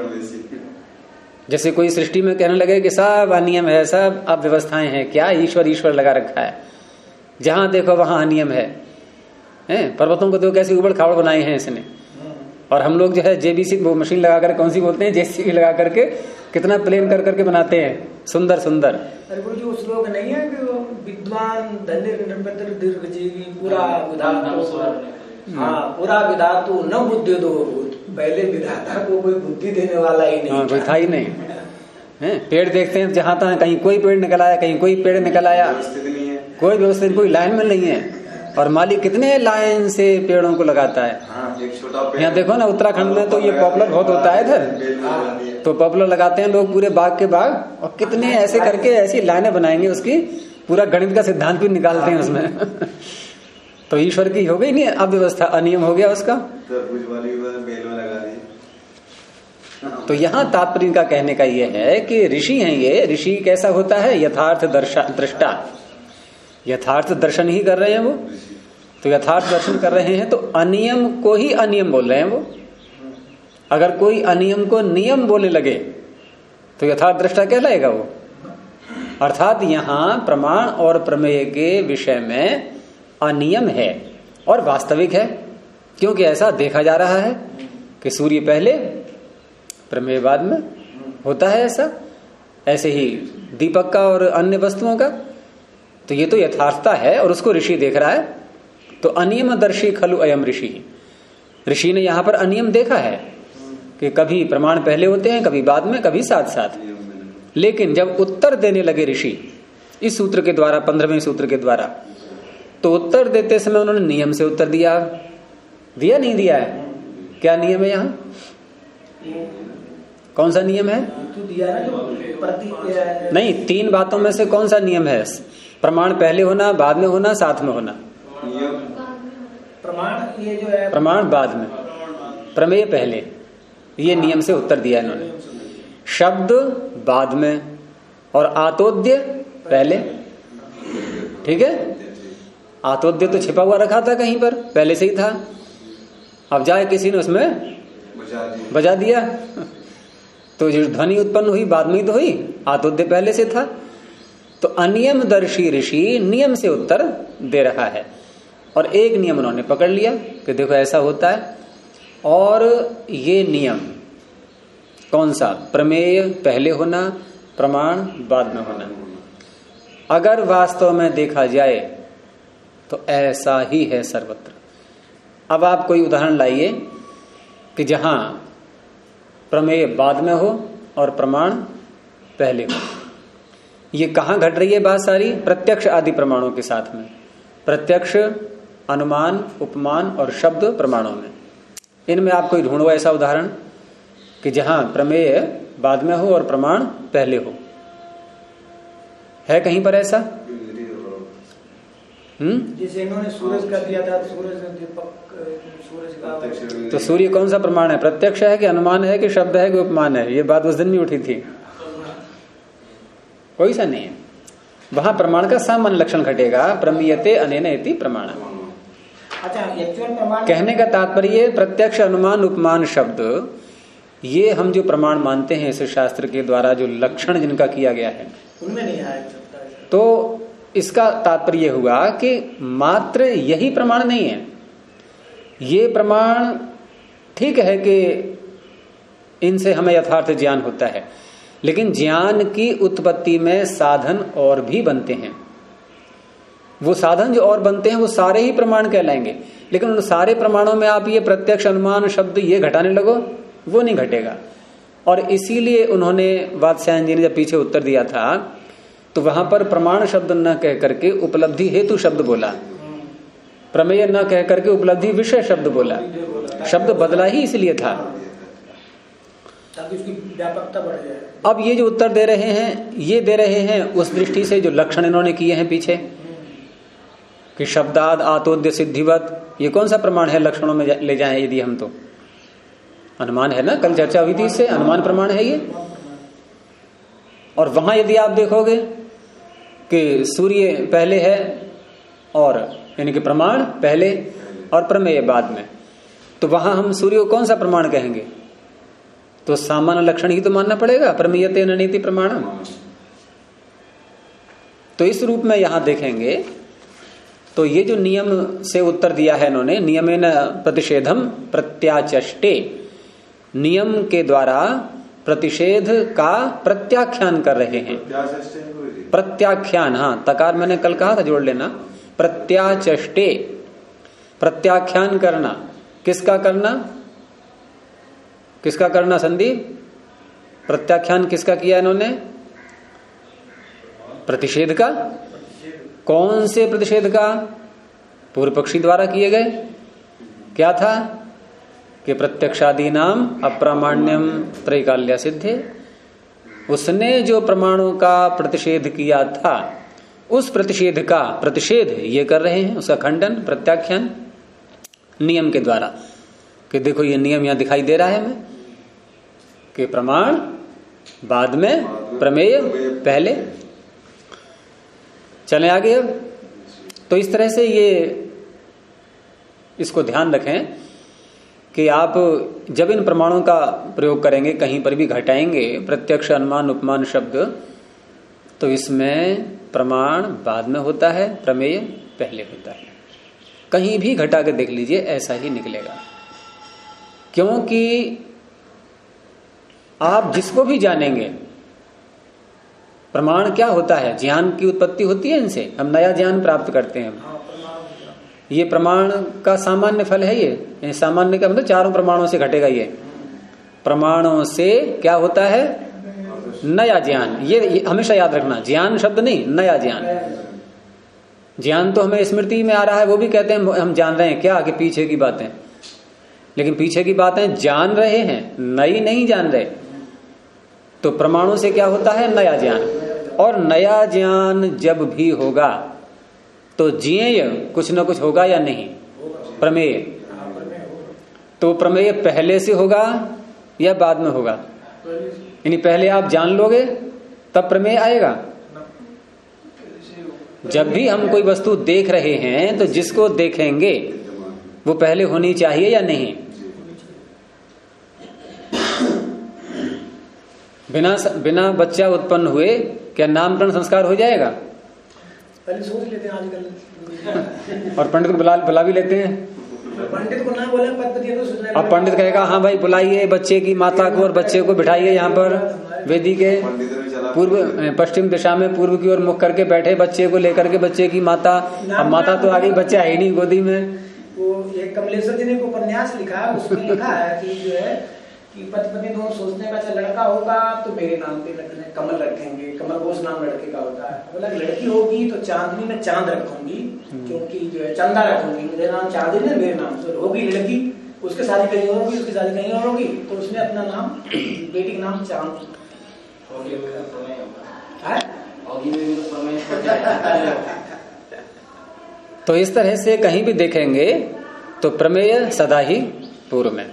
जैसे कोई सृष्टि में कहने लगे कि सब अनियम है, सब अव्यवस्थाएं हैं, क्या ईश्वर ईश्वर लगा रखा है, जहां देखो वहां अनियम है। पर्वतों को देखो कैसे उबड़ खाबड़ बनाए हैं इसने, और हम लोग जो है जेबीसी वो मशीन लगा कर, कौन सी बोलते हैं, जेसीबी लगा करके कितना प्लेन कर करके बनाते हैं, सुंदर सुंदर। अरे गुरु जी वो श्लोक नहीं है कि विद्वान धन्य नृपति दीर्घजीवी पूरा विधातु, हाँ पूरा विधातु न बुद्धि दो, पहले विधाता को कोई बुद्धि देने वाला ही नहीं, कोई था ही नहीं है। पेड़ देखते हैं जहां तक, कहीं कोई पेड़ निकल आया, कहीं कोई पेड़ निकल आया, कोई व्यवस्थित, कोई लाइन में नहीं है। और मालिक कितने लाइन से पेड़ों को लगाता है। यहाँ देखो ना उत्तराखंड में तो ये पॉपुलर बहुत होता है इधर, तो पॉपुलर लगाते हैं लोग पूरे बाग के बाग, और कितने ऐसे करके ऐसी लाइनें बनाएंगे, उसकी पूरा गणित का सिद्धांत भी निकालते हैं उसमें तो ईश्वर की हो गई नहीं अव्यवस्था, अनियम हो गया उसका। तो यहाँ तात्पर्य का कहने का ये है कि ऋषि हैं ये। ऋषि कैसा होता है? यथार्थ दृष्टा, यथार्थ दर्शन ही कर रहे हैं वो। तो यथार्थ दर्शन कर रहे हैं तो अनियम को ही अनियम बोल रहे हैं वो। अगर कोई अनियम को नियम बोलने लगे तो यथार्थ दृष्टा कहलाएगा वो। अर्थात यहां प्रमाण और प्रमेय के विषय में अनियम है और वास्तविक है, क्योंकि ऐसा देखा जा रहा है कि सूर्य पहले प्रमेय बाद में होता है ऐसा। ऐसे ही दीपक का और अन्य वस्तुओं का, तो ये तो यथार्थता है और उसको ऋषि देख रहा है। तो अनियमदर्शी खलु अयम ऋषि, ऋषि ने यहां पर अनियम देखा है कि कभी प्रमाण पहले होते हैं, कभी बाद में, कभी साथ साथ। लेकिन जब उत्तर देने लगे ऋषि इस सूत्र के द्वारा, 15वें सूत्र के द्वारा, तो उत्तर देते समय उन्होंने नियम से उत्तर दिया नहीं दिया है? क्या नियम है यहाँ? कौन सा नियम है? नहीं, 3 बातों में से कौन सा नियम है? प्रमाण पहले होना, बाद में होना, साथ में होना। प्रमाण ये जो है, प्रमाण बाद में, प्रमेय पहले, ये नियम से उत्तर दिया इन्होंने। शब्द बाद में और आतोद्य पहले। ठीक है, आतोद्य तो छिपा हुआ रखा था कहीं पर, पहले से ही था। अब जाए किसी ने उसमें बजा दिया तो जो ध्वनि उत्पन्न हुई बाद में ही तो हुई, आतोद्य पहले से था। तो अनियमदर्शी ऋषि नियम से उत्तर दे रहा है और एक नियम उन्होंने पकड़ लिया कि देखो ऐसा होता है। और ये नियम कौन सा? प्रमेय पहले होना, प्रमाण बाद में होना। अगर वास्तव में देखा जाए तो ऐसा ही है सर्वत्र। अब आप कोई उदाहरण लाइए कि जहां प्रमेय बाद में हो और प्रमाण पहले हो। ये कहां घट रही है बात सारी? प्रत्यक्ष आदि प्रमाणों के साथ में। प्रत्यक्ष, अनुमान, उपमान और शब्द प्रमाणों में। इनमें आप कोई ढूंढो ऐसा उदाहरण कि जहां प्रमेय बाद में हो और प्रमाण पहले हो। है कहीं पर ऐसा? जैसे इन्होंने सूरज का दिया था, सूरज का, तो सूर्य कौन सा प्रमाण है? प्रत्यक्ष है कि अनुमान है कि शब्द है कि उपमान है? ये बात उस दिन भी उठी थी। कोई सा नहीं है। वहां प्रमाण का सामान्य लक्षण घटेगा, प्रमीयते अनेन इति प्रमाण। अच्छा, एक्चुअल प्रमाण कहने का तात्पर्य प्रत्यक्ष, अनुमान, उपमान, शब्द, ये हम जो प्रमाण मानते हैं इस शास्त्र के द्वारा जो लक्षण जिनका किया गया है उनमें नहीं आया। तो इसका तात्पर्य हुआ कि मात्र यही प्रमाण नहीं है। ये प्रमाण ठीक है कि इनसे हमें यथार्थ ज्ञान होता है, लेकिन ज्ञान की उत्पत्ति में साधन और भी बनते हैं। वो साधन जो और बनते हैं वो सारे ही प्रमाण कहलाएंगे। लेकिन उन सारे प्रमाणों में आप ये प्रत्यक्ष, अनुमान, शब्द ये घटाने लगो, वो नहीं घटेगा। और इसीलिए उन्होंने वात्स्यायन जी ने जब पीछे उत्तर दिया था तो वहां पर प्रमाण शब्द न कह करके उपलब्धि हेतु शब्द बोला प्रमेय न कह करके उपलब्धि विषय शब्द बोला। शब्द बदला ही इसलिए था ताकि उसकी व्यापकता बढ़ जाए। अब ये जो उत्तर दे रहे हैं, ये दे रहे हैं उस दृष्टि से जो लक्षण इन्होंने किए हैं पीछे कि शब्दाद आतोद्य सिद्धिवत, ये कौन सा प्रमाण है लक्षणों में ले जाएं यदि हम, तो अनुमान है ना, कल चर्चा हुई थी इससे, अनुमान प्रमाण है ये। और वहां यदि आप देखोगे कि सूर्य पहले है और यानी कि प्रमाण पहले और प्रमेय बाद में, तो वहां हम सूर्य को कौन सा प्रमाण कहेंगे? तो सामान्य लक्षण ही तो मानना पड़ेगा, प्रमेयते नीति प्रमाणम। तो इस रूप में यहां देखेंगे तो ये जो नियम से उत्तर दिया है इन्होंने, नियमेन प्रतिषेधम प्रत्याचष्टे, नियम के द्वारा प्रतिषेध का प्रत्याख्यान कर रहे हैं। प्रत्याख्यान, हाँ, तकार मैंने कल कहा था, जोड़ लेना। प्रत्याचष्टे, प्रत्याख्यान करना, किसका करना? किसका करना संदीप? प्रत्याख्यान किसका किया इन्होंने? प्रतिषेध का। कौन से प्रतिषेध का? पूर्व पक्षी द्वारा किए गए। क्या था कि प्रत्यक्षादि नाम अप्रामाण्यम त्रैकाल्य सिद्धे, उसने जो प्रमाणों का प्रतिषेध किया था उस प्रतिषेध का प्रतिषेध ये कर रहे हैं, उसका खंडन, प्रत्याख्यान नियम के द्वारा। कि देखो ये नियम यहां दिखाई दे रहा है हमें कि प्रमाण बाद में, प्रमेय पहले। चलें आगे अब। तो इस तरह से ये इसको ध्यान रखें कि आप जब इन प्रमाणों का प्रयोग करेंगे, कहीं पर भी घटाएंगे प्रत्यक्ष, अनुमान, उपमान शब्द, तो इसमें प्रमाण बाद में होता है, प्रमेय पहले होता है। कहीं भी घटा के देख लीजिए, ऐसा ही निकलेगा। क्योंकि आप जिसको भी जानेंगे, प्रमाण क्या होता है? ज्ञान की उत्पत्ति होती है इनसे, हम नया ज्ञान प्राप्त करते हैं। ये प्रमाण का सामान्य फल है। ये सामान्य का मतलब चारों प्रमाणों से घटेगा। ये प्रमाणों से क्या होता है? नया ज्ञान। ये हमेशा याद रखना, ज्ञान शब्द नहीं, नया ज्ञान। ज्ञान तो हमें स्मृति में आ रहा है, वो भी कहते हैं हम जान रहे हैं क्या, कि पीछे की बातें, लेकिन पीछे की बातें जान रहे हैं, नई नहीं जान रहे। तो प्रमाणों से क्या होता है? नया ज्ञान। और नया ज्ञान जब भी होगा तो ज्ञेय कुछ न कुछ होगा या नहीं? प्रमेय। तो प्रमेय पहले से होगा या बाद में होगा? यानी पहले आप जान लोगे तब प्रमेय आएगा। जब भी हम कोई वस्तु देख रहे हैं तो जिसको देखेंगे वो पहले होनी चाहिए या नहीं? बिना बच्चा उत्पन्न हुए क्या नामकरण संस्कार हो जाएगा? पहले सोच लेते हैं आजकल। और पंडित को बुला भी लेते हैं। पंडित को ना बोले पद्धति तो सुनने। अब पंडित कहेगा हाँ भाई बुलाइए बच्चे की माता को और बच्चे को बिठाइए यहाँ पर वेदी के पूर्व पश्चिम दिशा में पूर्व की ओर मुख करके बैठे बच्चे को लेकर के, बच्चे की माता। अब माता तो आ गई, बच्चा है ही नहीं गोदी में। वो एक कमलेश्वर जी ने एक उपन्यास लिखा, उसमें लिखा है कि जो है कि पति पत्नी दोनों सोचने का, अच्छा लड़का होगा तो मेरे नाम पे कमल रखेंगे, कमल घोष नाम लड़के का होता है। बोला लड़की होगी तो चांदनी में चांद रखूंगी, क्योंकि जो है चंदा रखूंगी, मेरे नाम चांदनी है, मेरे नाम से होगी लड़की, उसकी शादी कहीं और होगी, उसकी शादी कहीं और होगी, तो उसने अपना नाम, बेटी का नाम चांद। तो इस तरह से कहीं भी देखेंगे तो प्रमेय सदा ही पूर्व में।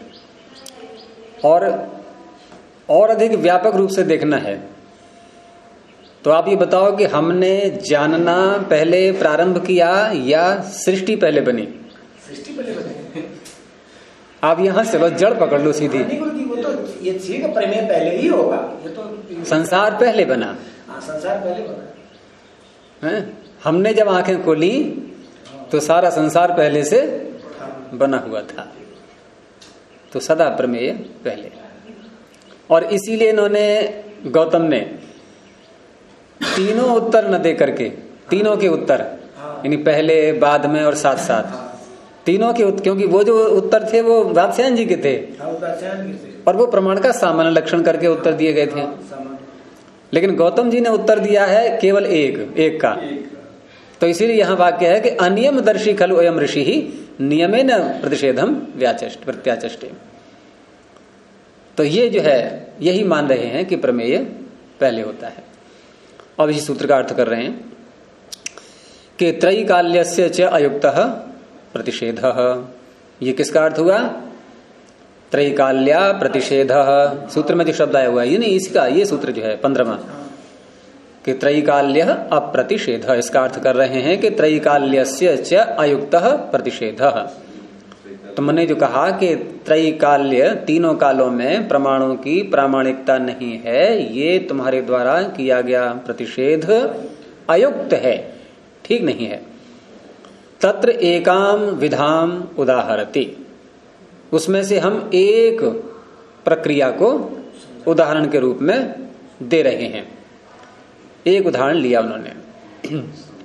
और अधिक व्यापक रूप से देखना है तो आप ये बताओ कि हमने जानना पहले प्रारंभ किया या सृष्टि पहले बनी? सृष्टि पहले बनी। आप यहां चलो जड़ पकड़ लो सीधी। वो तो ये ठीक है, प्रमेय पहले ही होगा। ये तो संसार पहले बना। संसार पहले बना है। हमने जब आंखें खोली तो सारा संसार पहले से बना हुआ था। तो सदा प्रमेय पहले। और इसीलिए इन्होंने, गौतम ने तीनों उत्तर न दे करके, तीनों के उत्तर यानी पहले बाद में और साथ साथ तीनों के उत्तर, क्योंकि वो जो उत्तर थे वो वात्स्यायन जी के थे और वो प्रमाण का सामान्य लक्षण करके उत्तर दिए गए थे। लेकिन गौतम जी ने उत्तर दिया है केवल एक का। तो इसीलिए यहां वाक्य है कि अनियमदर्शी खलु अयम ऋषि ही नियमेन प्रतिषेधम प्रत्याचष्टे। तो ये जो है यही मान रहे हैं कि प्रमेय पहले होता है। अब इसी सूत्र का अर्थ कर रहे हैं कि त्रैकाल्यस्य च अयुक्तः प्रतिषेधः। ये किसका अर्थ हुआ? त्रैकाल्या प्रतिषेधः। सूत्र में जो शब्द आया हुआ है ये नहीं, इसका ये सूत्र जो है 15वां कि त्रैकाल्य अप्रतिषेध, इसका अर्थ कर रहे हैं कि त्रैकाल्यस्य च अयुक्तः प्रतिषेधः। तो मैंने जो कहा कि त्रैकाल्य तीनों कालों में प्रमाणों की प्रामाणिकता नहीं है, ये तुम्हारे द्वारा किया गया प्रतिषेध अयुक्त है, ठीक नहीं है। तत्र एकाम विधाम उदाहरति, उसमें से हम एक प्रक्रिया को उदाहरण के रूप में दे रहे हैं। एक उदाहरण लिया उन्होंने।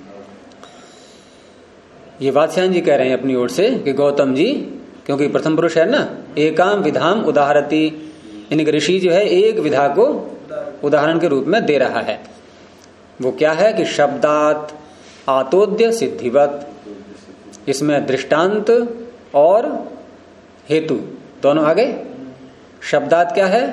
ये वात्स्यायन जी कह रहे हैं अपनी ओर से कि गौतम जी, क्योंकि प्रथम पुरुष है ना, एकाम विधाम उदाहरति, इनके ऋषि जो है एक विधा को उदाहरण के रूप में दे रहा है। वो क्या है कि शब्दात आतोद्य सिद्धिवत, इसमें दृष्टांत और हेतु दोनों आ गए। शब्दात क्या है,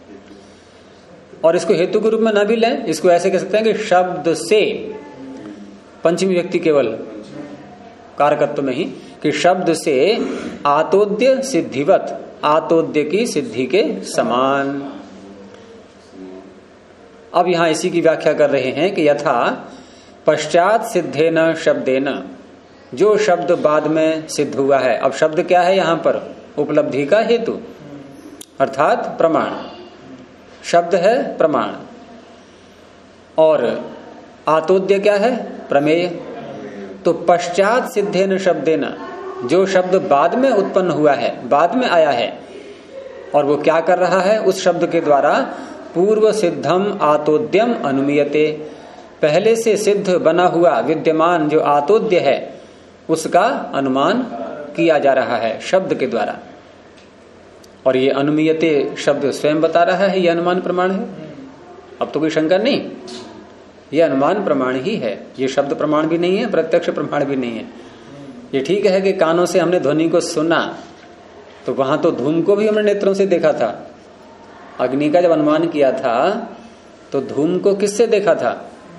और इसको हेतु के रूप में ना भी लें, इसको ऐसे कह सकते हैं कि शब्द से, पंचमी व्यक्ति केवल कारकत्व में ही, कि शब्द से आतोद्य सिद्धिवत, आतोद्य की सिद्धि के समान। अब यहां इसी की व्याख्या कर रहे हैं कि यथा पश्चात सिद्धेन शब्देन, जो शब्द बाद में सिद्ध हुआ है। अब शब्द क्या है यहां पर? उपलब्धि का हेतु अर्थात प्रमाण। शब्द है प्रमाण, और आतोद्य क्या है? प्रमेय। तो पश्चात सिद्धेन शब्देन, जो शब्द बाद में उत्पन्न हुआ है, बाद में आया है, और वो क्या कर रहा है? उस शब्द के द्वारा पूर्व सिद्धम आतोद्यम अनुमीयते, पहले से सिद्ध बना हुआ विद्यमान जो आतोद्य है उसका अनुमान किया जा रहा है शब्द के द्वारा। और ये अनुमीयते शब्द स्वयं बता रहा है, ये अनुमान प्रमाण है। अब तो कोई शंका नहीं, ये अनुमान प्रमाण ही है, ये शब्द प्रमाण भी नहीं है, प्रत्यक्ष प्रमाण भी नहीं है। ये ठीक है कि कानों से हमने ध्वनि को सुना, तो वहां तो धूम को भी हमने नेत्रों से देखा था। अग्नि का जब अनुमान किया था तो धूम को किससे देखा था?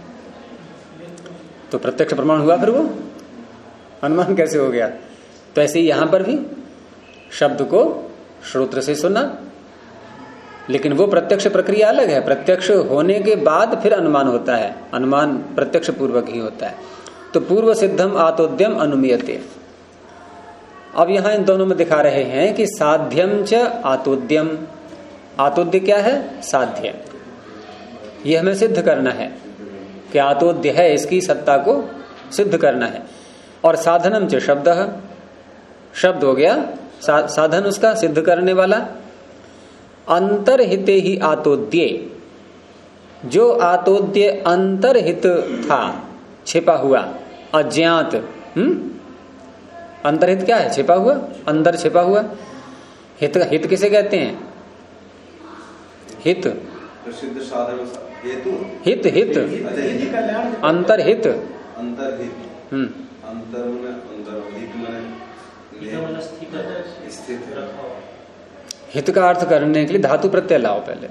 तो प्रत्यक्ष प्रमाण हुआ, फिर वो अनुमान कैसे हो गया? तो ऐसे ही यहां पर भी शब्द को श्रोत्र से सुना, लेकिन वो प्रत्यक्ष प्रक्रिया अलग है। प्रत्यक्ष होने के बाद फिर अनुमान होता है, अनुमान प्रत्यक्ष पूर्वक ही होता है। तो पूर्व सिद्धम आतोद्यम अनुमीयते। अब यहां इन दोनों में दिखा रहे हैं कि साध्यम च आतोद्यम। आतोद्य क्या है? साध्य। ये हमें सिद्ध करना है कि आतोद्य है, इसकी सत्ता को सिद्ध करना है। और साधनम च शब्द, शब्द हो गया साधन उसका सिद्ध करने वाला। अंतरहिते ही आतोद्य, जो आतोद्य अंतरहित था, छिपा हुआ, अज्ञात। अंतरहित क्या है? छिपा हुआ, अंदर छिपा हुआ। हित, हित किसे कहते हैं? हित, प्रसिद्ध साधन हेतु, हित, हित, अंतरहित, अंतरहित, अंतर में अंदर, हित में स्थित। हित का अर्थ करने के लिए धातु प्रत्यय लाओ पहले।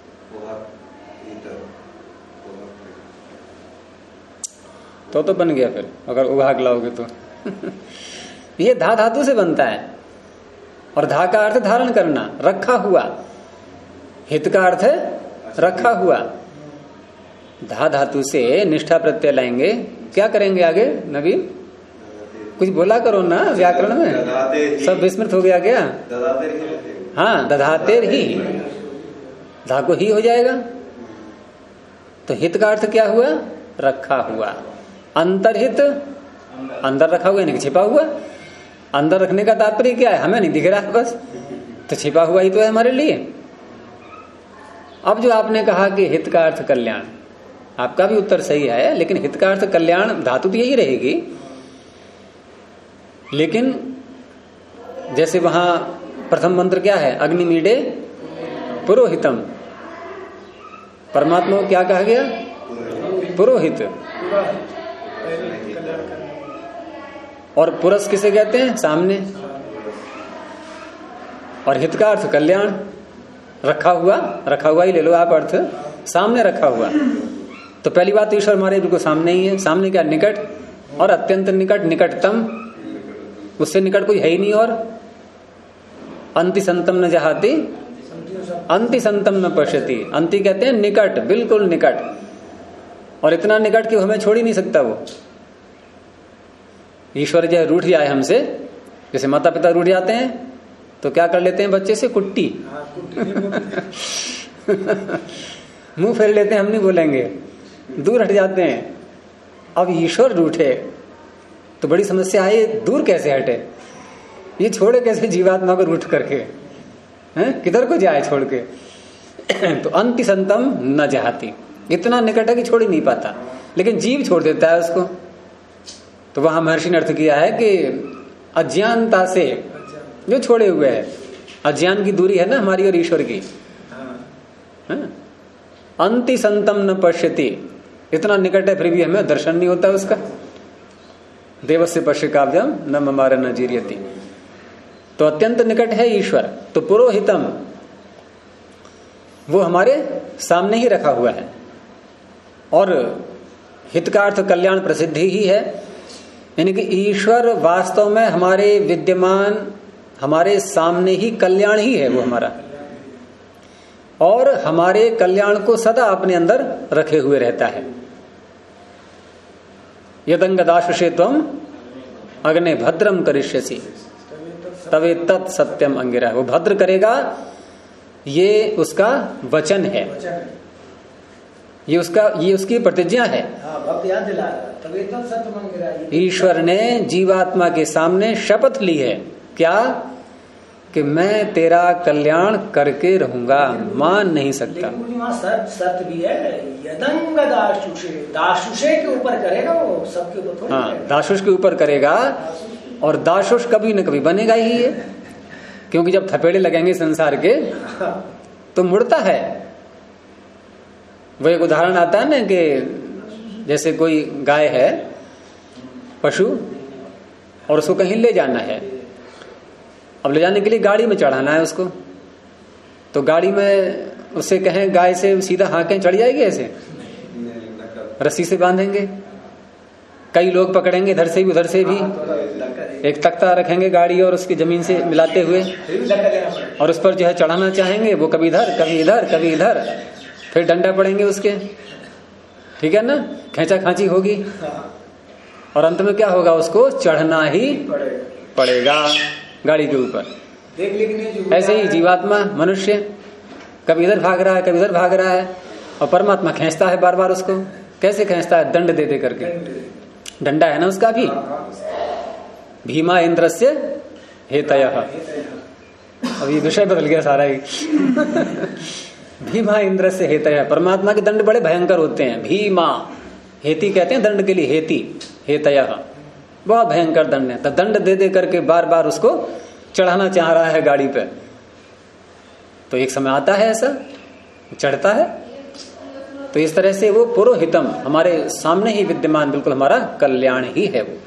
तो बन गया फिर, अगर उभाग लाओगे तो। ये धा धातु से बनता है, और धा का अर्थ धारण करना, रखा हुआ। हित का अर्थ है रखा हुआ। धा धातु से निष्ठा प्रत्यय लाएंगे, क्या करेंगे आगे? नवीन कुछ बोला करो ना, व्याकरण में सब विस्मृत हो गया क्या? हाँ, दधातेर ही, धा को ही हो जाएगा। तो हित का अर्थ क्या हुआ? रखा हुआ। अंतरहित, अंदर रखा हुआ यानी छिपा हुआ। अंदर रखने का तात्पर्य क्या है? हमें नहीं दिख रहा बस, तो छिपा हुआ ही तो है हमारे लिए। अब जो आपने कहा कि हित का अर्थ कल्याण, आपका भी उत्तर सही है, लेकिन हित का अर्थ कल्याण धातु तो यही रहेगी। लेकिन जैसे वहां प्रथम मंत्र क्या है? अग्निमीडे पुरोहितम। परमात्मा को क्या कहा गया? पुरोहित। और पुरस किसे कहते हैं? सामने। और हित का अर्थ कल्याण, रखा हुआ ही ले लो आप अर्थ, सामने रखा हुआ। तो पहली बात, ईश्वर हमारे बिल्कुल सामने ही है। सामने क्या? निकट, और अत्यंत निकट, निकटतम, उससे निकट कोई है ही नहीं। और अंति संतम न जहाती, अंति संतम न पश्यति। अंति कहते हैं निकट, बिल्कुल निकट, और इतना निकट कि हमें छोड़ ही नहीं सकता वो। ईश्वर जो रूठ जाए हमसे, जैसे माता पिता रूठ जाते हैं तो क्या कर लेते हैं बच्चे से? कुट्टी। मुंह फेर लेते हैं, हम नहीं बोलेंगे, दूर हट जाते हैं। अब ईश्वर रूठे तो बड़ी समस्या है, दूर कैसे हटे? ये छोड़े कैसे जीवात्मा को रूठ करके? हैं? किधर को जाए छोड़ के? तो अंति संतम न जहाती, इतना निकट है कि छोड़ ही नहीं पाता, लेकिन जीव छोड़ देता है उसको। तो वहां महर्षि ने अर्थ किया है कि अज्ञानता से जो छोड़े हुए है, अज्ञान की दूरी है ना हमारी और ईश्वर की। अंति संतम न पश्यति, इतना निकट है फिर भी हमें दर्शन नहीं होता उसका। देवस्य पश्य काव्यम न ममार न जीर्यति। तो अत्यंत निकट है ईश्वर। तो पुरोहितम, वो हमारे सामने ही रखा हुआ है। और हित का अर्थ कल्याण प्रसिद्धि ही है, यानी कि ईश्वर वास्तव में हमारे विद्यमान, हमारे सामने ही कल्याण ही है वो हमारा, और हमारे कल्याण को सदा अपने अंदर रखे हुए रहता है। यदंगदाशुषे त्वम अग्ने भद्रम करिष्यसि तवे तत् सत्यम अंगिरा। वो भद्र करेगा, ये उसका वचन है, ये उसकी प्रतिज्ञा है। ईश्वर ने जीवात्मा के सामने शपथ ली है, क्या? कि मैं तेरा कल्याण करके रहूंगा, मान नहीं सकता। सत्य भी है, यदंग दाशुषे के ऊपर करेगा वो, सबके ऊपर थोड़ी। हाँ, दाशुष के ऊपर करेगा, और दाशुष कभी न कभी बनेगा ही है, क्योंकि जब थपेड़े लगेंगे संसार के तो मुड़ता है। वो एक उदाहरण आता है ना कि जैसे कोई गाय है, पशु, और उसको कहीं ले जाना है। अब ले जाने के लिए गाड़ी में चढ़ाना है उसको, तो गाड़ी में उससे कहें गाय से सीधा हाकें, चढ़ जाएगी ऐसे? रस्सी से बांधेंगे, कई लोग पकड़ेंगे इधर से भी उधर से भी, एक तख्ता रखेंगे गाड़ी और उसकी जमीन से मिलाते हुए, और उस पर जो है चढ़ाना चाहेंगे, वो कभी इधर कभी इधर कभी इधर, फिर डंडा पड़ेंगे उसके, ठीक है ना, खेचा खांची होगी, और अंत में क्या होगा? उसको चढ़ना ही पड़ेगा गाड़ी के ऊपर। ऐसे ही जीवात्मा, मनुष्य कभी इधर भाग रहा है कभी इधर भाग रहा है, और परमात्मा खींचता है बार बार उसको। कैसे खींचता है? दंड दे दे करके। डंडा है ना उसका भी, भीमा इंद्रस्य हेतयः। अब ये विषय बदल गया सारा ही। भीमा इंद्रस्य हेतयः, परमात्मा के दंड बड़े भयंकर होते हैं। भीमा, हेती कहते हैं दंड के लिए, हेती, हेतयः, बहुत भयंकर दंड है। तो दंड दे दे करके बार बार उसको चढ़ाना चाह रहा है गाड़ी पे। तो एक समय आता है ऐसा, चढ़ता है। तो इस तरह से वो पुरोहितम, हमारे सामने ही विद्यमान, बिल्कुल हमारा कल्याण ही है वो।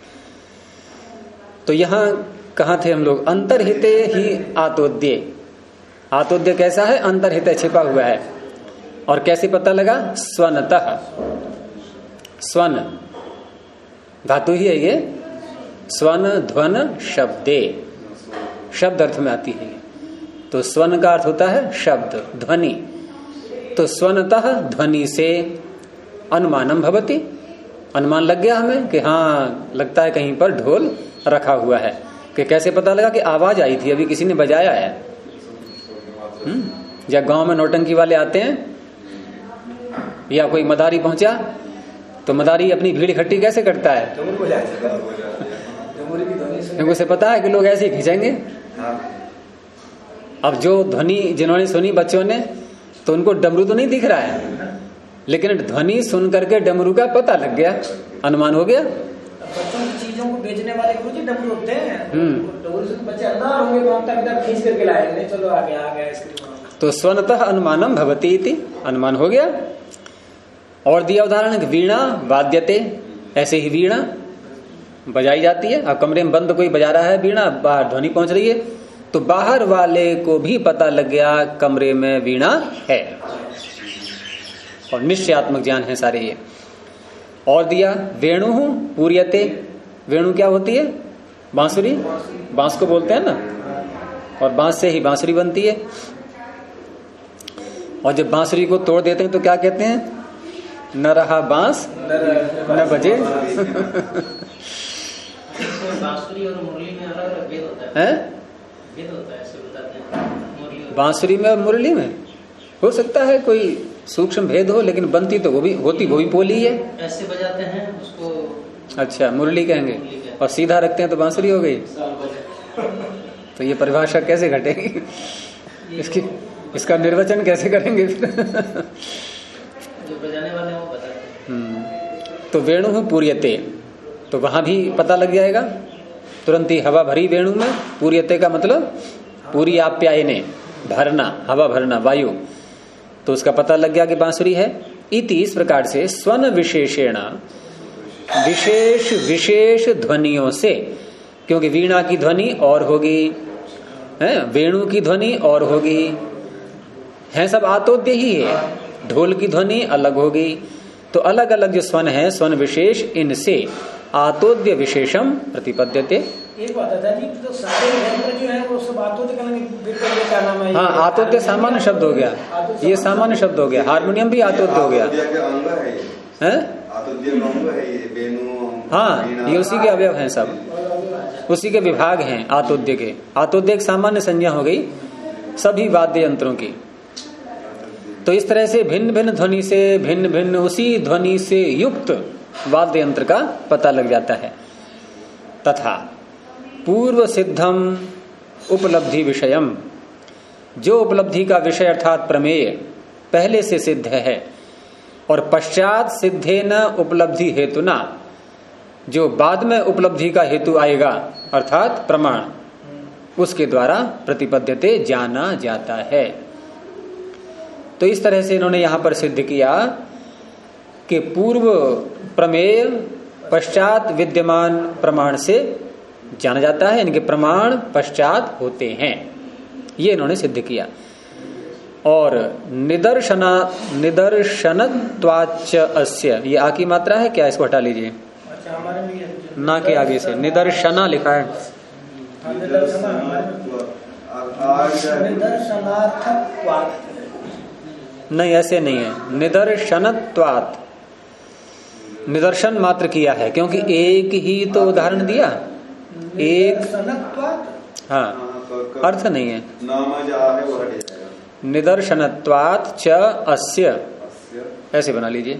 तो यहां कहाँ थे हम लोग? अंतर्हिते ही आतोद्य। आतोद्य कैसा है? अंतर्हित छिपा हुआ है। और कैसे पता लगा? स्वनतः, स्वन धातु ही है ये, स्वन ध्वन शब्दे, शब्द अर्थ में आती है। तो स्वन का अर्थ होता है शब्द, ध्वनि। तो स्वनतः, ध्वनि से, अनुमानम भवति, अनुमान लग गया हमें कि हाँ लगता है कहीं पर ढोल रखा हुआ है। कि कैसे पता लगा? कि आवाज आई थी, अभी किसी ने बजाया है। या गांव में नौटंकी वाले आते हैं, या कोई मदारी पहुंचा, तो मदारी अपनी भीड़ इकट्ठी कैसे करता है? क्योंकि उसे पता है कि लोग ऐसे ही खींचेंगे। अब जो ध्वनि जिन्होंने सुनी बच्चों ने, तो उनको डमरू तो नहीं दिख रहा है, लेकिन ध्वनि सुन करके डमरू का पता लग गया, अनुमान हो गया। बच्चों की चीजों को बेचने वाले गुरुजी डमरू होते हैं। डमरू से बच्चे अंदर होंगे, मांगता पिता खींच करके लाएंगे, चलो आ गया आइसक्रीम। तो स्वनतः अनुमानम भवति इति, अनुमान हो गया। और दिया उदाहरण वीणा वाद्यते, ऐसे ही वीणा बजाई जाती है। अब कमरे में बंद कोई बजा रहा है वीणा, बाहर ध्वनि पहुंच रही है, तो बाहर वाले को भी पता लग गया कमरे में वीणा है, और निश्चयात्मक ज्ञान है सारे ये। और दिया वेणु पूर्यते। वेणु क्या होती है? बांसुरी, बांस को बोलते हैं ना, और बांस से ही बांसुरी बनती है। और जब बांसुरी को तोड़ देते हैं तो क्या कहते हैं? न रहा बांस न बजे। बांसुरी और मुरली में अलग भेद होता है? भेद होता है ऐसे बताते हैं। बांसुरी में और मुरली में हो सकता है कोई सूक्ष्म भेद हो, लेकिन बनती तो वो भी पोली है। ऐसे बजाते हैं उसको, अच्छा मुरली कहेंगे, और सीधा रखते हैं तो बांसुरी हो गई। तो ये परिभाषा कैसे घटेगी? इसका निर्वचन कैसे करेंगे फिर? जो बजाने वाले हैं वो बताते हैं। तो वेणु पूर्यते, तो वहां भी पता लग जाएगा तुरंत ही। हवा भरी वेणु में, पूर्यते का मतलब पूरी आप्यायने, भरना, हवा भरना, वायु, तो उसका पता लग गया कि बांसुरी है। इति, इस प्रकार से स्वन विशेषेण, विशेष विशेष ध्वनियों से, क्योंकि वीणा की ध्वनि और होगी, वेणु की ध्वनि और होगी, है सब आतोद्य ही है, ढोल की ध्वनि अलग होगी, तो अलग अलग जो स्वन है, स्वन विशेष, इनसे आतोद्य विशेषम प्रतिपद्यते। एक बात है जी, तो सारे यंत्र जो है वो सब आतोद्य का नाम है। हाँ, आतोद्य सामान्य शब्द हो गया, ये सामान्य शब्द हो गया। हारमोनियम भी आतोद्य हो गया, हाँ, ये उसी के अवयव हैं, सब उसी के विभाग हैं आतोद्य के। आतोद्य एक सामान्य संज्ञा हो गई सभी वाद्य यंत्रों की। तो इस तरह से भिन्न भिन्न ध्वनि से, भिन्न भिन्न उसी ध्वनि से युक्त वाद्य यंत्र का पता लग जाता है। तथा पूर्व सिद्धम उपलब्धि विषयम, जो उपलब्धि का विषय अर्थात प्रमेय पहले से सिद्ध है, और पश्चात सिद्धे न उपलब्धि हेतुना, जो बाद में उपलब्धि का हेतु आएगा अर्थात प्रमाण, उसके द्वारा प्रतिपद्यते, जाना जाता है। तो इस तरह से इन्होंने यहां पर सिद्ध किया कि पूर्व प्रमेय पश्चात विद्यमान प्रमाण से जाना जाता है, इनके प्रमाण पश्चात होते हैं, ये इन्होंने सिद्ध किया। और निदर्शनत्वाच्च अस्य, ये आ की मात्रा है क्या? इसको हटा लीजिए, ना के आगे से निदर्शना लिखा है। नहीं, ऐसे नहीं है, निदर्शनत्वात्, निदर्शन मात्र किया है, क्योंकि एक ही तो उदाहरण दिया, एक, हाँ, अर्थ नहीं है। निदर्शनत्वात् च अस्य, ऐसे बना लीजिए।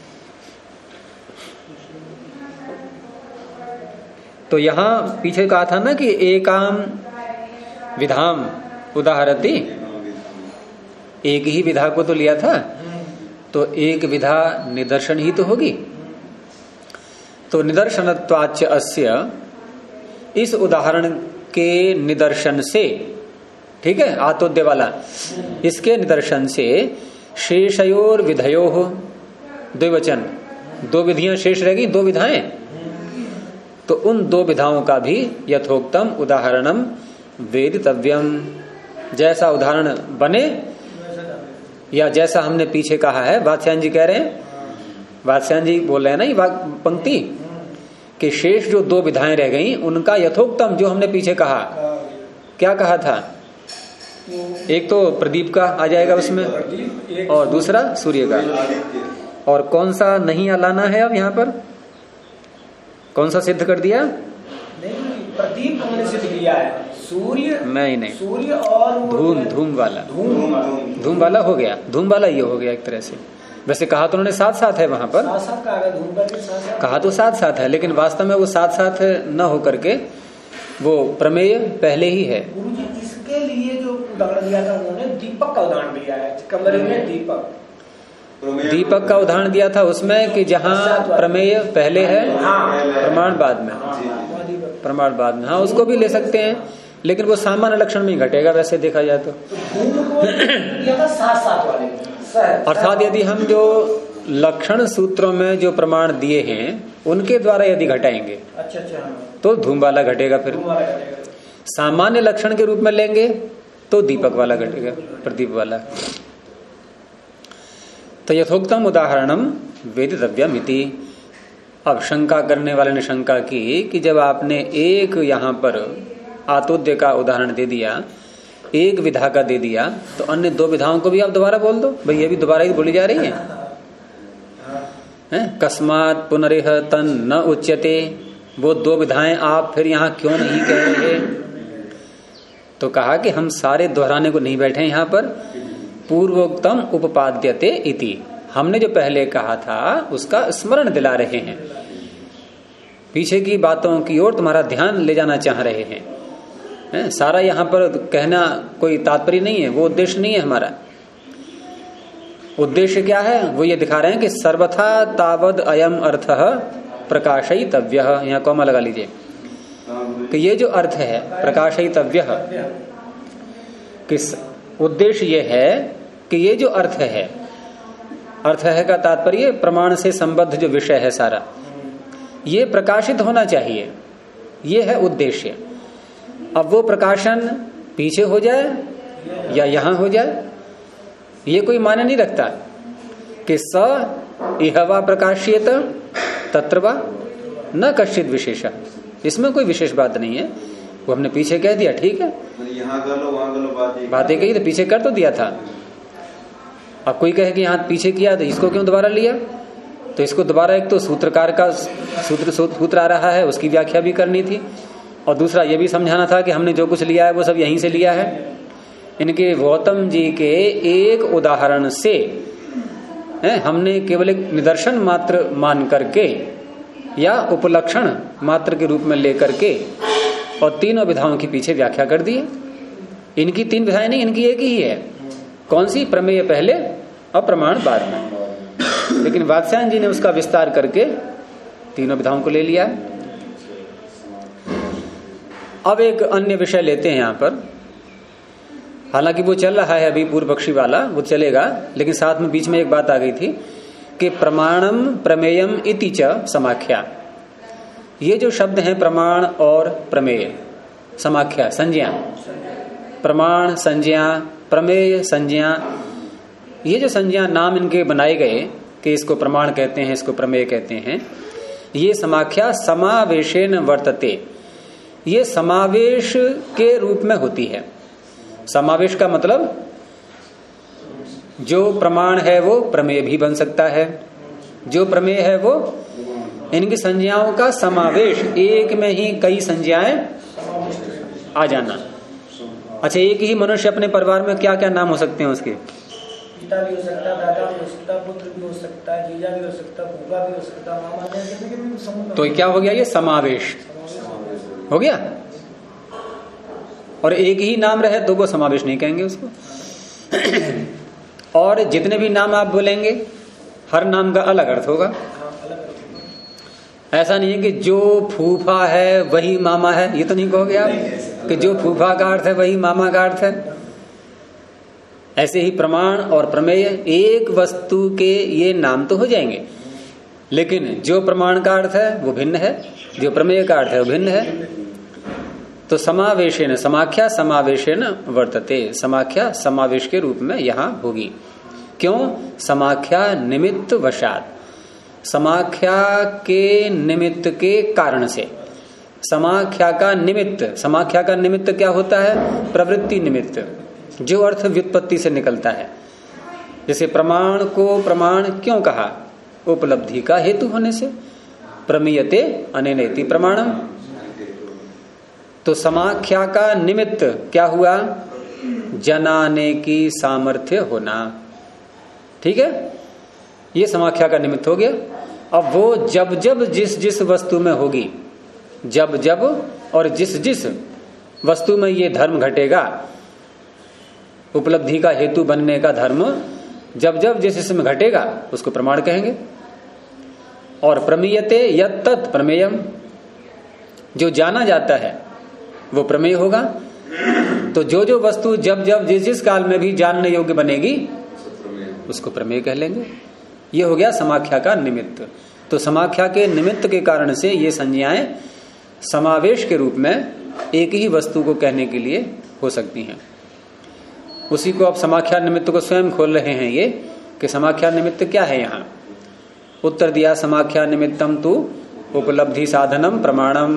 तो यहां पीछे कहा था ना कि एकाम विधाम उदाहरति, एक ही विधा को तो लिया था, तो एक विधा निदर्शन ही तो होगी। तो निदर्शनत्वाच्च अस्य, इस उदाहरण के निदर्शन से, ठीक है, आतोद्य वाला, इसके निदर्शन से शेषयोर विधयो, द्विवचन, दो विधियां शेष रहेगी, दो विधाएं, तो उन दो विधाओं का भी यथोक्तम उदाहरणम वेदितव्यम, जैसा उदाहरण बने या जैसा हमने पीछे कहा है। वात्स्यायन जी कह रहे हैं, वात्स्यायन जी बोल रहे हैं ना ये पंक्ति, कि शेष जो दो विधाएं रह गई उनका यथोक्तम, जो हमने पीछे कहा, क्या कहा था? एक तो प्रदीप का आ जाएगा उसमें, और दूसरा सूर्य का। और कौन सा नहीं लाना है अब यहाँ पर? कौन सा सिद्ध कर दिया? प्रदीप हमने सिद्ध किया है, सूर्य नहीं, सूर्य और धूम वाला हो गया, धूम वाला ये हो गया एक तरह से। वैसे कहा तो उन्होंने साथ साथ है, वहां पर कहा तो साथ साथ है, लेकिन वास्तव में वो साथ साथ न हो करके वो प्रमेय पहले ही है। गुरुजी, इसके लिए जो उदाहरण दिया था उन्होंने दीपक का उदाहरण दिया है, कमरे में दीपक का उदाहरण दिया था, उसमें कि जहाँ प्रमेय पहले है, प्रमाण बाद में, प्रमाण बाद में, हाँ, उसको भी ले सकते हैं, लेकिन वो सामान्य लक्षण में ही घटेगा वैसे देखा जाए तो। अर्थात यदि हम जो लक्षण सूत्रों में जो प्रमाण दिए हैं उनके द्वारा यदि घटाएंगे अच्छा तो धूम वाला घटेगा। फिर सामान्य लक्षण के रूप में लेंगे तो दीपक वाला घटेगा, प्रदीप वाला। तो यथोक्तम उदाहरणम वेदितव्यम इति। अब शंका करने वाले ने शंका की कि जब आपने एक यहां पर आतोद्य का उदाहरण दे दिया, एक विधा का दे दिया, तो अन्य दो विधाओं को भी आप दोबारा बोल दो। भाई ये भी दोबारा ही बोली जा रही है। कस्मात पुनरिह तन न उच्यते, वो दो विधाएं आप फिर यहां क्यों नहीं कह रहे? तो कहा कि हम सारे दोहराने को नहीं बैठे यहां पर। पूर्वोक्तम उपपाद्यते इति, हमने जो पहले कहा था उसका स्मरण दिला रहे हैं, पीछे की बातों की ओर तुम्हारा ध्यान ले जाना चाह रहे हैं। सारा यहां पर कहना कोई तात्पर्य नहीं है, वो उद्देश्य नहीं है हमारा। उद्देश्य क्या है? वो ये दिखा रहे हैं कि सर्वथा तावद अयम अर्थः प्रकाशयितव्यः, यहाँ कॉमा लगा लीजिए, कि ये जो अर्थ है प्रकाशयितव्यः, किस उद्देश्य ये है कि ये जो अर्थ है, अर्थ है का तात्पर्य प्रमाण से संबद्ध जो विषय है सारा, ये प्रकाशित होना चाहिए, ये है उद्देश्य। अब वो प्रकाशन पीछे हो जाए या यहां हो जाए, ये कोई माने नहीं रखता कि स इहवा प्रकाश्येत तत्र वा न कश्चित विशेष, इसमें कोई विशेष बात नहीं है। वो हमने पीछे कह दिया, ठीक है, यहाँ कर लो वहां कर लो, बातें कही तो पीछे कर तो दिया था। अब कोई कहे कि यहाँ पीछे किया तो इसको क्यों दोबारा लिया? तो इसको दोबारा एक तो सूत्रकार का सूत्र आ रहा है, उसकी व्याख्या भी करनी थी, और दूसरा ये भी समझाना था कि हमने जो कुछ लिया है वो सब यहीं से लिया है। इनके गौतम जी के एक उदाहरण से हमने केवल एक निदर्शन मात्र मान करके या उपलक्षण मात्र के रूप में लेकर के और तीनों विधाओं की पीछे व्याख्या कर दी। इनकी तीन विधाएं नहीं, इनकी एक ही है। कौन सी? प्रमेय पहले और प्रमाण बाद में। लेकिन वात्स्यायन जी ने उसका विस्तार करके तीनों विधाओं को ले लिया। अब एक अन्य विषय लेते हैं यहां पर, हालांकि वो चल रहा है अभी पूर्व पक्षी वाला, वो चलेगा, लेकिन साथ में बीच में एक बात आ गई थी कि प्रमाणम प्रमेयम इति च समाख्या। ये जो शब्द हैं प्रमाण और प्रमेय, समाख्या संज्ञा, प्रमाण संज्ञा, प्रमेय संज्ञा, ये जो संज्ञा नाम इनके बनाए गए कि इसको प्रमाण कहते हैं, इसको प्रमेय कहते हैं, ये समाख्या समावेशेन वर्तते, ये समावेश के रूप में होती है। समावेश का मतलब जो प्रमाण है वो प्रमेय भी बन सकता है, जो प्रमेय है वो इनकी संज्ञाओं का समावेश, एक में ही कई संज्ञाएं आ जाना। अच्छा, एक ही मनुष्य अपने परिवार में क्या क्या नाम हो सकते हैं उसके? पिता भी हो सकता, दादा भी हो सकता, पुत्र भी हो सकता, जीजा भी हो सकता, फूफा भी हो सकता, मामा। तो क्या हो गया? ये समावेश हो गया। और एक ही नाम रहे तो वो समावेश नहीं कहेंगे उसको। और जितने भी नाम आप बोलेंगे हर नाम का अलग अर्थ होगा। ऐसा नहीं है कि जो फूफा है वही मामा है, ये तो नहीं कहोगे आप कि जो फूफा का अर्थ है वही मामा का अर्थ है। ऐसे ही प्रमाण और प्रमेय एक वस्तु के ये नाम तो हो जाएंगे, लेकिन जो प्रमाण का अर्थ है वो भिन्न है, जो प्रमेय का अर्थ है वो भिन्न है। तो समावेशेन, समाख्या समावेशेन वर्तते, समाख्या समावेश के रूप में यहां होगी। क्यों? समाख्या निमित्त वशात, समाख्या के निमित्त के कारण से। समाख्या का निमित्त, समाख्या का निमित्त क्या होता है? प्रवृत्ति निमित्त, जो अर्थ व्युत्पत्ति से निकलता है। जैसे प्रमाण को प्रमाण क्यों कहा? उपलब्धि का हेतु होने से। प्रमीयते अनेनेति प्रमाणम। तो समाख्या का निमित्त क्या हुआ? जनाने की सामर्थ्य होना। ठीक है, ये समाख्या का निमित्त हो गया। अब वो जब जब जिस जिस वस्तु में होगी, जब जब और जिस जिस वस्तु में ये धर्म घटेगा, उपलब्धि का हेतु बनने का धर्म जब जब जिस जिसमें घटेगा उसको प्रमाण कहेंगे। और प्रमीयते यत् तत् प्रमेयम, जो जाना जाता है वो प्रमेय होगा। तो जो जो वस्तु जब जब जिस जिस काल में भी जानने योग्य बनेगी उसको प्रमेय कह लेंगे। ये हो गया समाख्या का निमित्त। तो समाख्या के निमित्त के कारण से ये संज्ञाएं समावेश के रूप में एक ही वस्तु को कहने के लिए हो सकती हैं। उसी को अब समाख्या निमित्त को स्वयं खोल रहे हैं ये कि समाख्या निमित्त क्या है। यहाँ उत्तर दिया, समाख्या निमित्तम तु उपलब्धि साधनम प्रमाणम।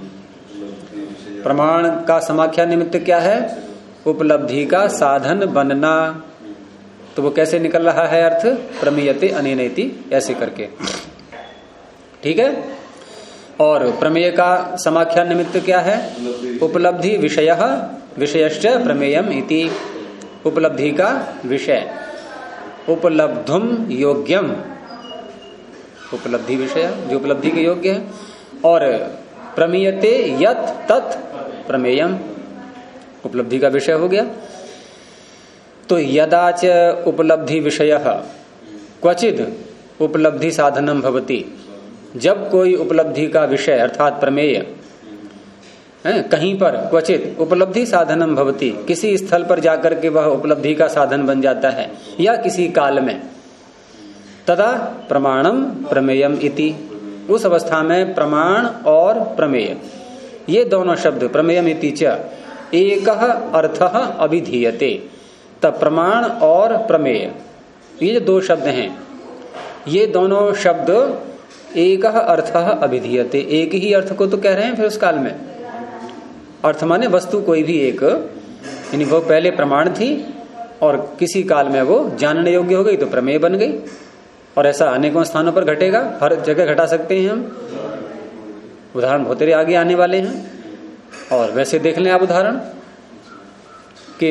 प्रमाण का समाख्या निमित्त क्या है? उपलब्धि का साधन बनना। तो वो कैसे निकल रहा है अर्थ? प्रमेयते अनेनेति, ऐसे करके, ठीक है। और प्रमेय का समाख्या निमित्त क्या है? उपलब्धि विषय विषयश्च प्रमेयम इति। उपलब्धि का विषय, उपलब्धुम योग्यम, उपलब्धि विषय जो उपलब्धि के योग्य है। और प्रमीयते यत् तत् प्रमेयम, उपलब्धि का विषय हो गया। तो यदाच उपलब्धि विषय क्वचिद उपलब्धि साधनम भवति, जब कोई उपलब्धि का विषय अर्थात प्रमेय कहीं पर क्वचित उपलब्धि साधनम भवति, किसी स्थल पर जाकर के वह उपलब्धि का साधन बन जाता है या किसी काल में, तदा प्रमाणम प्रमेयम इति, उस अवस्था में प्रमाण और प्रमेय ये दोनों शब्द प्रमेयम इति च एक अर्थ अभिधीयते। तब प्रमाण और प्रमेय ये जो दो शब्द हैं, ये दोनों शब्द एक अर्थ अभिधीयते, एक ही अर्थ को तो कह रहे हैं। फिर उस काल में अर्थ माने वस्तु कोई भी एक, यानी वो पहले प्रमाण थी और किसी काल में वो जानने योग्य हो गई तो प्रमेय बन गई। और ऐसा अनेकों स्थानों पर घटेगा, हर जगह घटा सकते हैं हम। उदाहरण बहुत तेरे आगे आने वाले हैं। और वैसे देख लें आप उदाहरण कि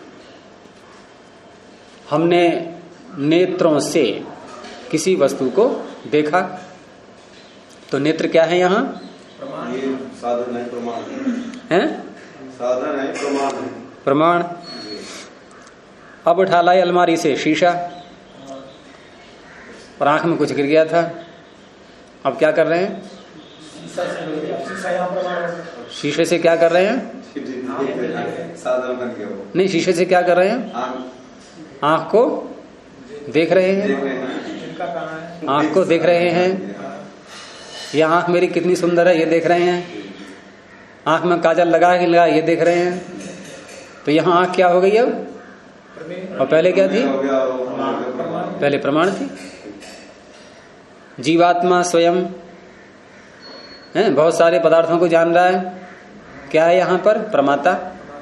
हमने नेत्रों से किसी वस्तु को देखा, तो नेत्र क्या है यहाँ? ये साधन है, प्रमाण है, साधन है, प्रमाण है, प्रमाण। अब उठा लाई अलमारी से शीशा और आंख में कुछ गिर गया था। अब क्या कर रहे हैं? शीशे से क्या कर रहे हैं? साधन बन गया वो। नहीं, शीशे से क्या कर रहे हैं? आंख को देख रहे हैं, आंख को देख रहे हैं। ये आंख मेरी कितनी सुंदर है ये देख रहे हैं। आंख में काजल लगा कि लगा ये देख रहे हैं। तो यहाँ आंख क्या हो गई अब? और पहले क्या थी? पहले प्रमाण थी। जीवात्मा स्वयं है, बहुत सारे पदार्थों को जान रहा है, क्या है यहाँ पर? प्रमाता।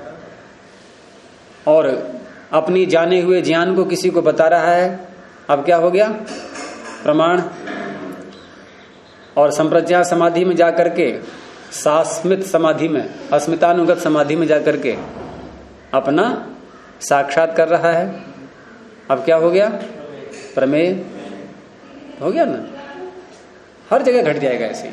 और अपनी जाने हुए ज्ञान को किसी को बता रहा है, अब क्या हो गया? प्रमाण। और संप्रज्ञा समाधि में जाकर के, सास्मित समाधि में, अस्मितानुगत समाधि में जाकर के अपना साक्षात कर रहा है, अब क्या हो गया? प्रमेय हो गया ना। हर जगह घट जाएगा ऐसे।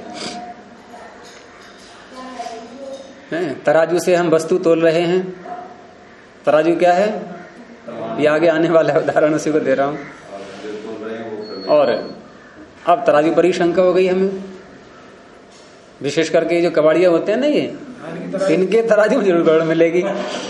तराजू से हम वस्तु तोल रहे हैं, तराजू क्या है? ये आगे आने वाला उदाहरण उसी को दे रहा हूं। और अब तराजू पर ही शंका हो गई हमें, विशेष करके जो कबाड़िया होते हैं ना, ये इनके तराजू में जरूर गड़बड़ मिलेगी।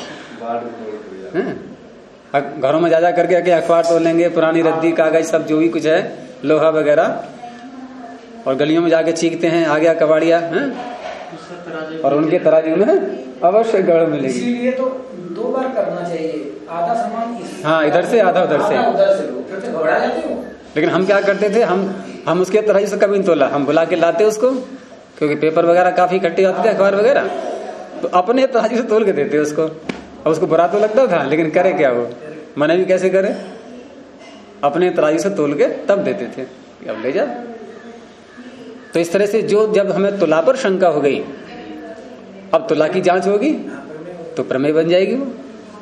घरों में जा करके आके अखबार तोलेंगे, पुरानी रद्दी कागज सब जो भी कुछ है, लोहा वगैरह, और गलियों में जाके चीखते हैं आ गया कबाड़िया है, और उनके तराजू में अवश्य गड़बड़ मिलेगी। इसीलिए तो दो बार करना चाहिए, आधा सामान हाँ इधर से आधा उधर से, फिर तो घबरा जाते हो। लेकिन हम क्या करते थे, हम उसके तराजू से कभी नहीं तोला, हम बुला के लाते उसको, क्योंकि पेपर वगैरह काफी इकट्ठे होते थे, अखबार वगैरह, तो अपने तराजू से तोल के देते उसको। अब उसको बुरा तो लगता था, लेकिन करे क्या वो, मना भी कैसे करे, अपने तराजू से तोल के तब देते थे, अब ले जा। तो इस तरह से जो जब हमें तुला पर शंका हो गई, अब तुला की जांच होगी तो प्रमेय बन जाएगी वो।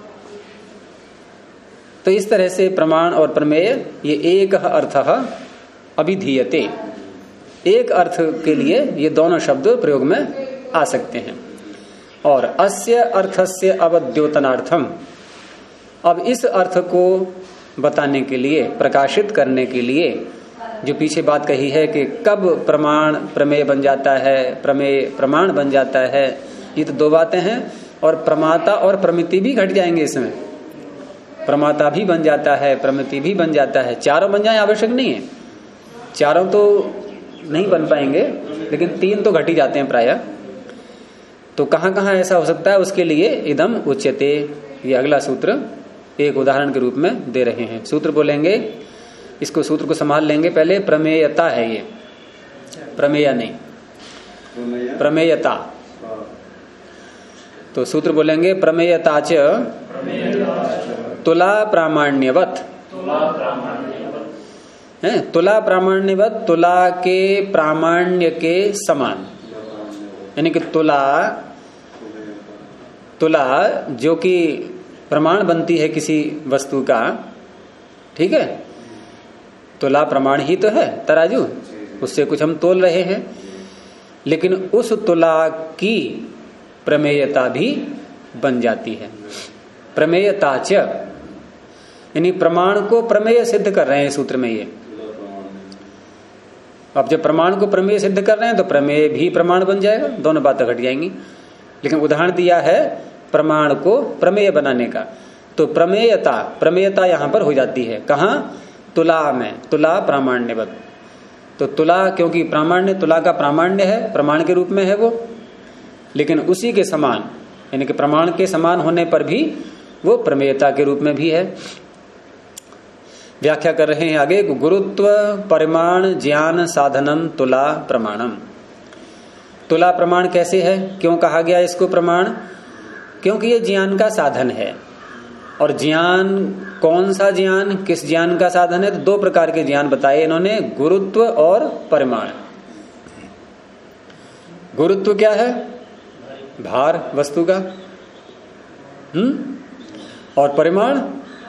तो इस तरह से प्रमाण और प्रमेय ये एक अर्थ अभिधीयते, एक अर्थ के लिए ये दोनों शब्द प्रयोग में आ सकते हैं। और अस्य अर्थस्य अवद्योतनार्थम, अब इस अर्थ को बताने के लिए, प्रकाशित करने के लिए, जो पीछे बात कही है कि कब प्रमाण प्रमेय बन जाता है, प्रमेय प्रमाण बन जाता है, ये तो दो बातें हैं। और प्रमाता और प्रमिति भी घट जाएंगे इसमें, प्रमाता भी बन जाता है, प्रमिति भी बन जाता है। चारों बन जाए आवश्यक नहीं है, चारों तो नहीं बन पाएंगे, लेकिन 3 तो घट ही जाते हैं प्रायः। तो कहां कहां ऐसा हो सकता है, उसके लिए इदम उच्यते, ये अगला सूत्र एक उदाहरण के रूप में दे रहे हैं। सूत्र बोलेंगे, इसको सूत्र को संभाल लेंगे पहले। प्रमेयता है ये, प्रमेय नहीं, प्रमेयता। तो सूत्र बोलेंगे प्रमेयता च तुला प्रामाण्यवत है, तुला प्रामाण्यवत, तुला के प्रामाण्य के समान। यानी कि तुला जो कि प्रमाण बनती है किसी वस्तु का, ठीक है, तुला प्रमाण ही तो है, तराजू, उससे कुछ हम तोल रहे हैं, लेकिन उस तुला की प्रमेयता भी बन जाती है। प्रमेयता च, यानी प्रमाण को प्रमेय सिद्ध कर रहे हैं सूत्र में ये। अब जब प्रमाण को प्रमेय सिद्ध कर रहे हैं तो प्रमेय भी प्रमाण बन जाएगा, दोनों बातें घट जाएंगी। लेकिन उदाहरण दिया है प्रमाण को प्रमेय बनाने का, तो प्रमेयता यहां पर हो जाती है। कहां? तुला में, तुला प्रामाण्यवत। तो तुला क्योंकि प्रामाण्य, तुला का प्रामाण्य है, प्रमाण के रूप में है वो, लेकिन उसी के समान, यानी कि प्रमाण के समान होने पर भी वो प्रमेयता के रूप में भी है। व्याख्या कर रहे हैं आगे, गुरुत्व परिमाण ज्ञान साधनम तुला प्रमाणम। तुला प्रमाण कैसे है, क्यों कहा गया इसको प्रमाण? क्योंकि ये ज्ञान का साधन है। और ज्ञान कौन सा ज्ञान, किस ज्ञान का साधन है? तो 2 प्रकार के ज्ञान बताए इन्होंने, गुरुत्व और परिमाण। गुरुत्व क्या है? भार वस्तु का, और परिमाण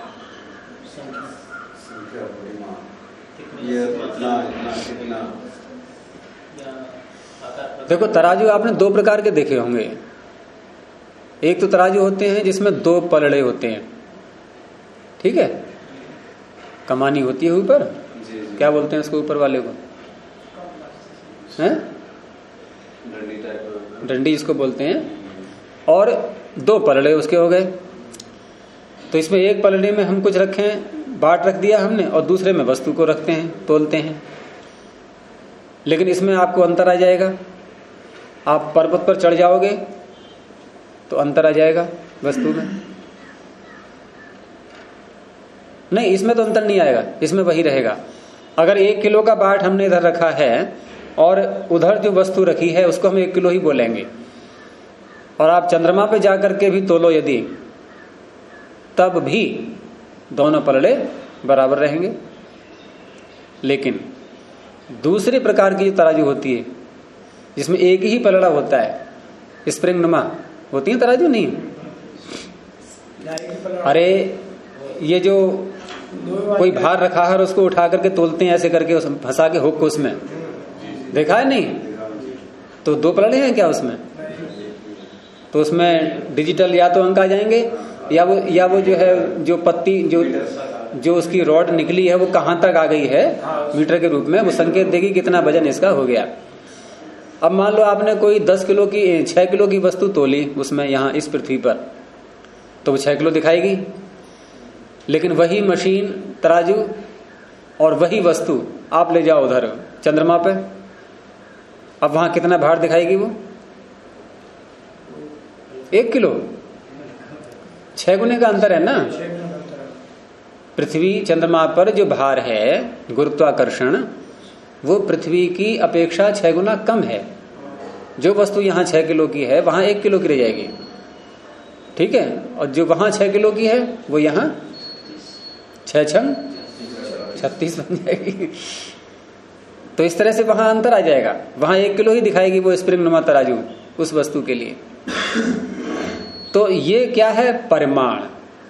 देखो, तराजू आपने 2 प्रकार के देखे होंगे। एक तो तराजू होते हैं जिसमें 2 पलड़े होते हैं, ठीक है, कमानी होती है ऊपर, क्या बोलते हैं उसको ऊपर वाले को? हैं? डंडी जिसको बोलते हैं। और 2 पलड़े उसके हो गए। तो इसमें एक पलड़े में हम कुछ रखें, बाट रख दिया हमने, और दूसरे में वस्तु को रखते हैं, तोलते हैं। लेकिन इसमें आपको अंतर आ जाएगा। आप पर्वत पर चढ़ जाओगे तो अंतर आ जाएगा वस्तु में। नहीं, इसमें तो अंतर नहीं आएगा, इसमें वही रहेगा। अगर 1 किलो का बाट हमने इधर रखा है और उधर जो वस्तु रखी है उसको हम 1 किलो ही बोलेंगे, और आप चंद्रमा पे जाकर के भी तोलो यदि, तब भी दोनों पलड़े बराबर रहेंगे। लेकिन दूसरे प्रकार की जो तराजू होती है जिसमें एक ही पलड़ा होता है, स्प्रिंग नुमा होती है तराजू, नहीं, अरे ये जो कोई भार रखा है और उसको उठा करके तोलते हैं ऐसे करके, फंसा के हुक को उसमें, देखा है? नहीं, तो 2 पलड़े हैं क्या उसमें? तो उसमें डिजिटल या तो अंक आ जाएंगे, या वो जो है, जो पत्ती जो उसकी रॉड निकली है वो कहां तक आ गई है मीटर के रूप में, वो संकेत देगी कितना वजन इसका हो गया। अब मान लो आपने कोई 10 किलो की 6 किलो की वस्तु तोली उसमें, यहां इस पृथ्वी पर, तो वो 6 किलो दिखाएगी। लेकिन वही मशीन तराजू और वही वस्तु आप ले जाओ उधर चंद्रमा पे, अब वहां कितना भार दिखाएगी वो? 1 किलो। 6 गुने का अंतर है ना। पृथ्वी चंद्रमा पर जो भार है, गुरुत्वाकर्षण, वो पृथ्वी की अपेक्षा 6 गुना कम है। जो वस्तु यहाँ 6 किलो की है वहां 1 किलो की रह जाएगी, ठीक है, और जो वहां 6 किलो की है वो यहाँ 6 छंग 36 बन जाएगी। तो इस तरह से वहां अंतर आ जाएगा, वहां 1 किलो ही दिखाएगी वो स्प्रिंग नुमा तराजू उस वस्तु के लिए। तो ये क्या है? परिमाण।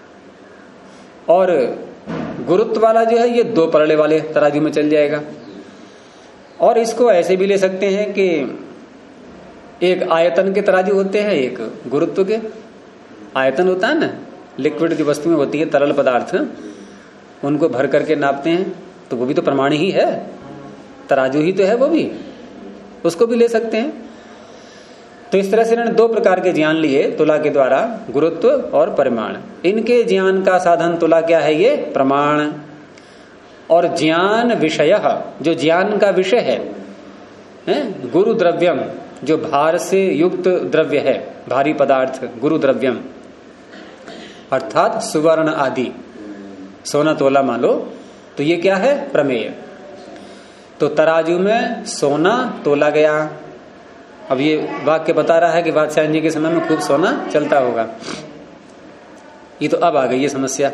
और गुरुत्व वाला जो है ये 2 पलड़े वाले तराजू में चल जाएगा। और इसको ऐसे भी ले सकते हैं कि एक आयतन के तराजू होते हैं, एक गुरुत्व के। आयतन होता है ना, लिक्विड जो वस्तुएं होती है, तरल पदार्थ, उनको भर करके नापते हैं, तो वो भी तो प्रमाण ही है, तराजू ही तो है वो भी, उसको भी ले सकते हैं। तो इस तरह से इन्होंने 2 प्रकार के ज्ञान लिए तुला के द्वारा, गुरुत्व और परिमाण। इनके ज्ञान का साधन तुला क्या है? ये प्रमाण। और ज्ञान विषय, जो ज्ञान का विषय है, है, गुरु द्रव्यम, जो भार से युक्त द्रव्य है, भारी पदार्थ, गुरु द्रव्यम अर्थात सुवर्ण आदि, सोना तोला मान लो, तो ये क्या है? प्रमेय। तो तराजू में सोना तोला गया। अब ये वाक्य बता रहा है कि बादशाह जी के समय में खूब सोना चलता होगा। ये तो अब आ गई ये समस्या।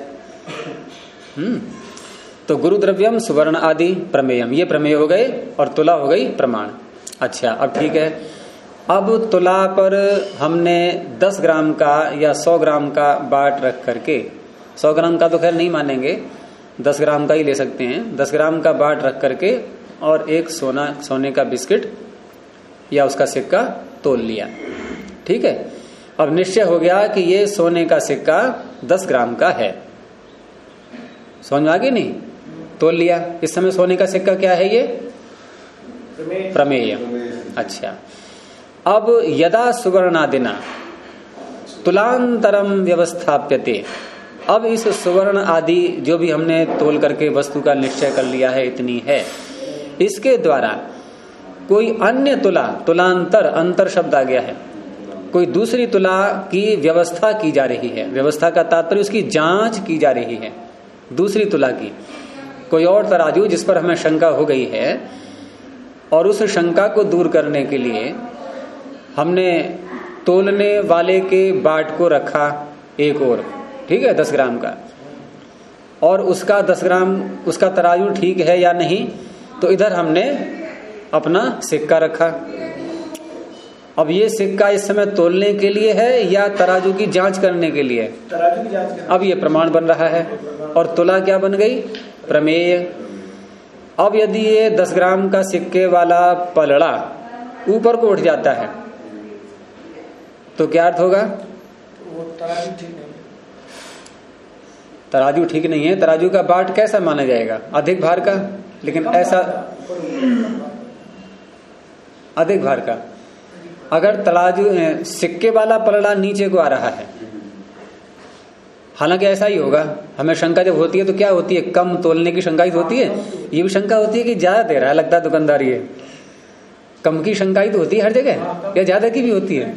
तो गुरु द्रव्यम सुवर्ण आदि प्रमेयम, ये प्रमेय हो गए और तुला हो गई प्रमाण। अच्छा, अब ठीक है, अब तुला पर हमने 10 ग्राम का या 100 ग्राम का बाट रख करके, 100 ग्राम का तो खैर नहीं मानेंगे, 10 ग्राम का ही ले सकते हैं, 10 ग्राम का बाट रख करके और एक सोने का बिस्किट या उसका सिक्का तोल लिया। ठीक है, अब निश्चय हो गया कि ये सोने का सिक्का 10 ग्राम का है। समझ में आ गई? नहीं, तोल लिया। इस समय सोने का सिक्का क्या है? ये प्रमेय। अच्छा, अब यदा सुवर्णादिना तुलांतरम व्यवस्थाप्यते, अब इस सुवर्ण आदि जो भी हमने तोल करके वस्तु का निश्चय कर लिया है, इतनी है, इसके द्वारा कोई अन्य तुला, तुलांतर, अंतर शब्द आ गया है, कोई दूसरी तुला की व्यवस्था की जा रही है। व्यवस्था का तात्पर्य उसकी जांच की जा रही है, दूसरी तुला की। कोई और तराजू जिस पर हमें शंका हो गई है और उस शंका को दूर करने के लिए हमने तोलने वाले के बाट को रखा एक और, ठीक है, 10 ग्राम का, और उसका 10 ग्राम उसका तराजू ठीक है या नहीं, तो इधर हमने अपना सिक्का रखा। अब ये सिक्का इस समय तोलने के लिए है या तराजू की जांच करने के लिए? तराजू की जांच करने। अब ये प्रमाण बन रहा है और तुला क्या बन गई? प्रमेय। अब यदि ये 10 ग्राम का सिक्के वाला पलड़ा ऊपर को उठ जाता है तो क्या अर्थ होगा? वो तराजू ठीक नहीं है। तराजू ठीक नहीं है। तराजू का बाट कैसा माना जाएगा? अधिक भार का, लेकिन ऐसा अधिक भार का। अगर तराजू सिक्के वाला पलड़ा नीचे को आ रहा है, हालांकि ऐसा ही होगा, हमें शंका जब होती है तो क्या होती है? कम तोलने की शंका ही होती है। ये भी शंका होती है कि ज्यादा दे रहा है, लगता है दुकानदार ये। कम की शंका ही तो होती है हर जगह, या ज्यादा की भी होती है?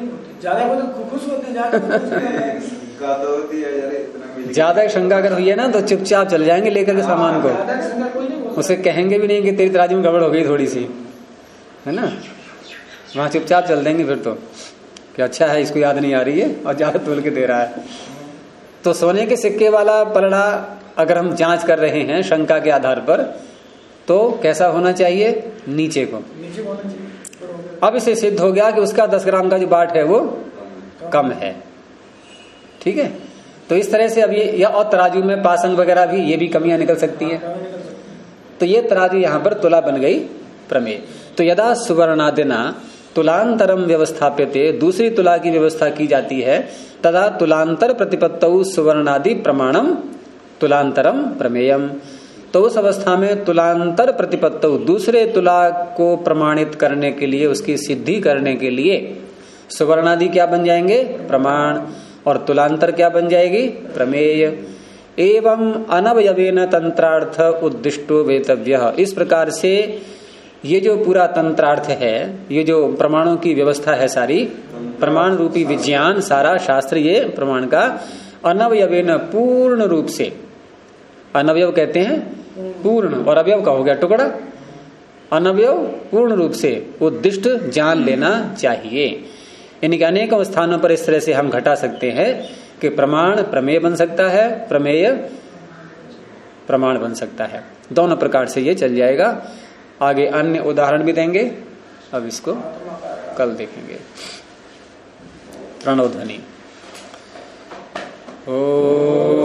ज्यादा शंका अगर हुई है ना तो चुपचाप चल जाएंगे लेकर के सामान को, उसे कहेंगे भी नहीं कि तेरी तराजू में गड़बड़ हो गई थोड़ी सी, है ना, वहां चुपचाप चल देंगे फिर तो, कि अच्छा है इसको याद नहीं आ रही है और ज्यादा तोल के दे रहा है। तो सोने के सिक्के वाला पलड़ा अगर हम जांच कर रहे हैं शंका के आधार पर, तो कैसा होना चाहिए? नीचे को। अब इसे सिद्ध हो गया कि उसका 10 ग्राम का जो बाट है वो कम है। ठीक है, तो इस तरह से अब ये, या और तराजू में पासन वगैरह भी, ये भी कमियां निकल सकती हैं। तो ये तराजू यहां पर तुला बन गई प्रमेय। तो यदा सुवर्णादिना तुलांतरम व्यवस्थाप्यते, दूसरी तुला की व्यवस्था की जाती है, तदा तुलांतर प्रतिपत्तौ सुवर्णादि प्रमाणम तुलांतरम प्रमेयम। तो उस अवस्था में तुलांतर प्रतिपत्तौ, दूसरे तुला को प्रमाणित करने के लिए, उसकी सिद्धि करने के लिए सुवर्णादि क्या बन जाएंगे? प्रमाण। और तुलांतर क्या बन जाएगी? प्रमेय। एवं अनवयवेन तंत्रार्थ उद्दिष्टो वेतव्य। इस प्रकार से ये जो पूरा तंत्रार्थ है, ये जो प्रमाणों की व्यवस्था है सारी, प्रमाण रूपी विज्ञान, सारा शास्त्र ये प्रमाण का अनवयवेन, पूर्ण रूप से, अनवयव कहते हैं पूर्ण, और अवयव का हो गया टुकड़ा, अनवयव पूर्ण रूप से उद्दिष्ट जान लेना चाहिए। यानी कि अनेकों स्थानों पर इस तरह से हम घटा सकते हैं कि प्रमाण प्रमेय बन सकता है, प्रमेय प्रमाण बन सकता है। दोनों प्रकार से ये चल जाएगा। आगे अन्य उदाहरण भी देंगे, अब इसको कल देखेंगे। प्रणव ध्वनि। ओ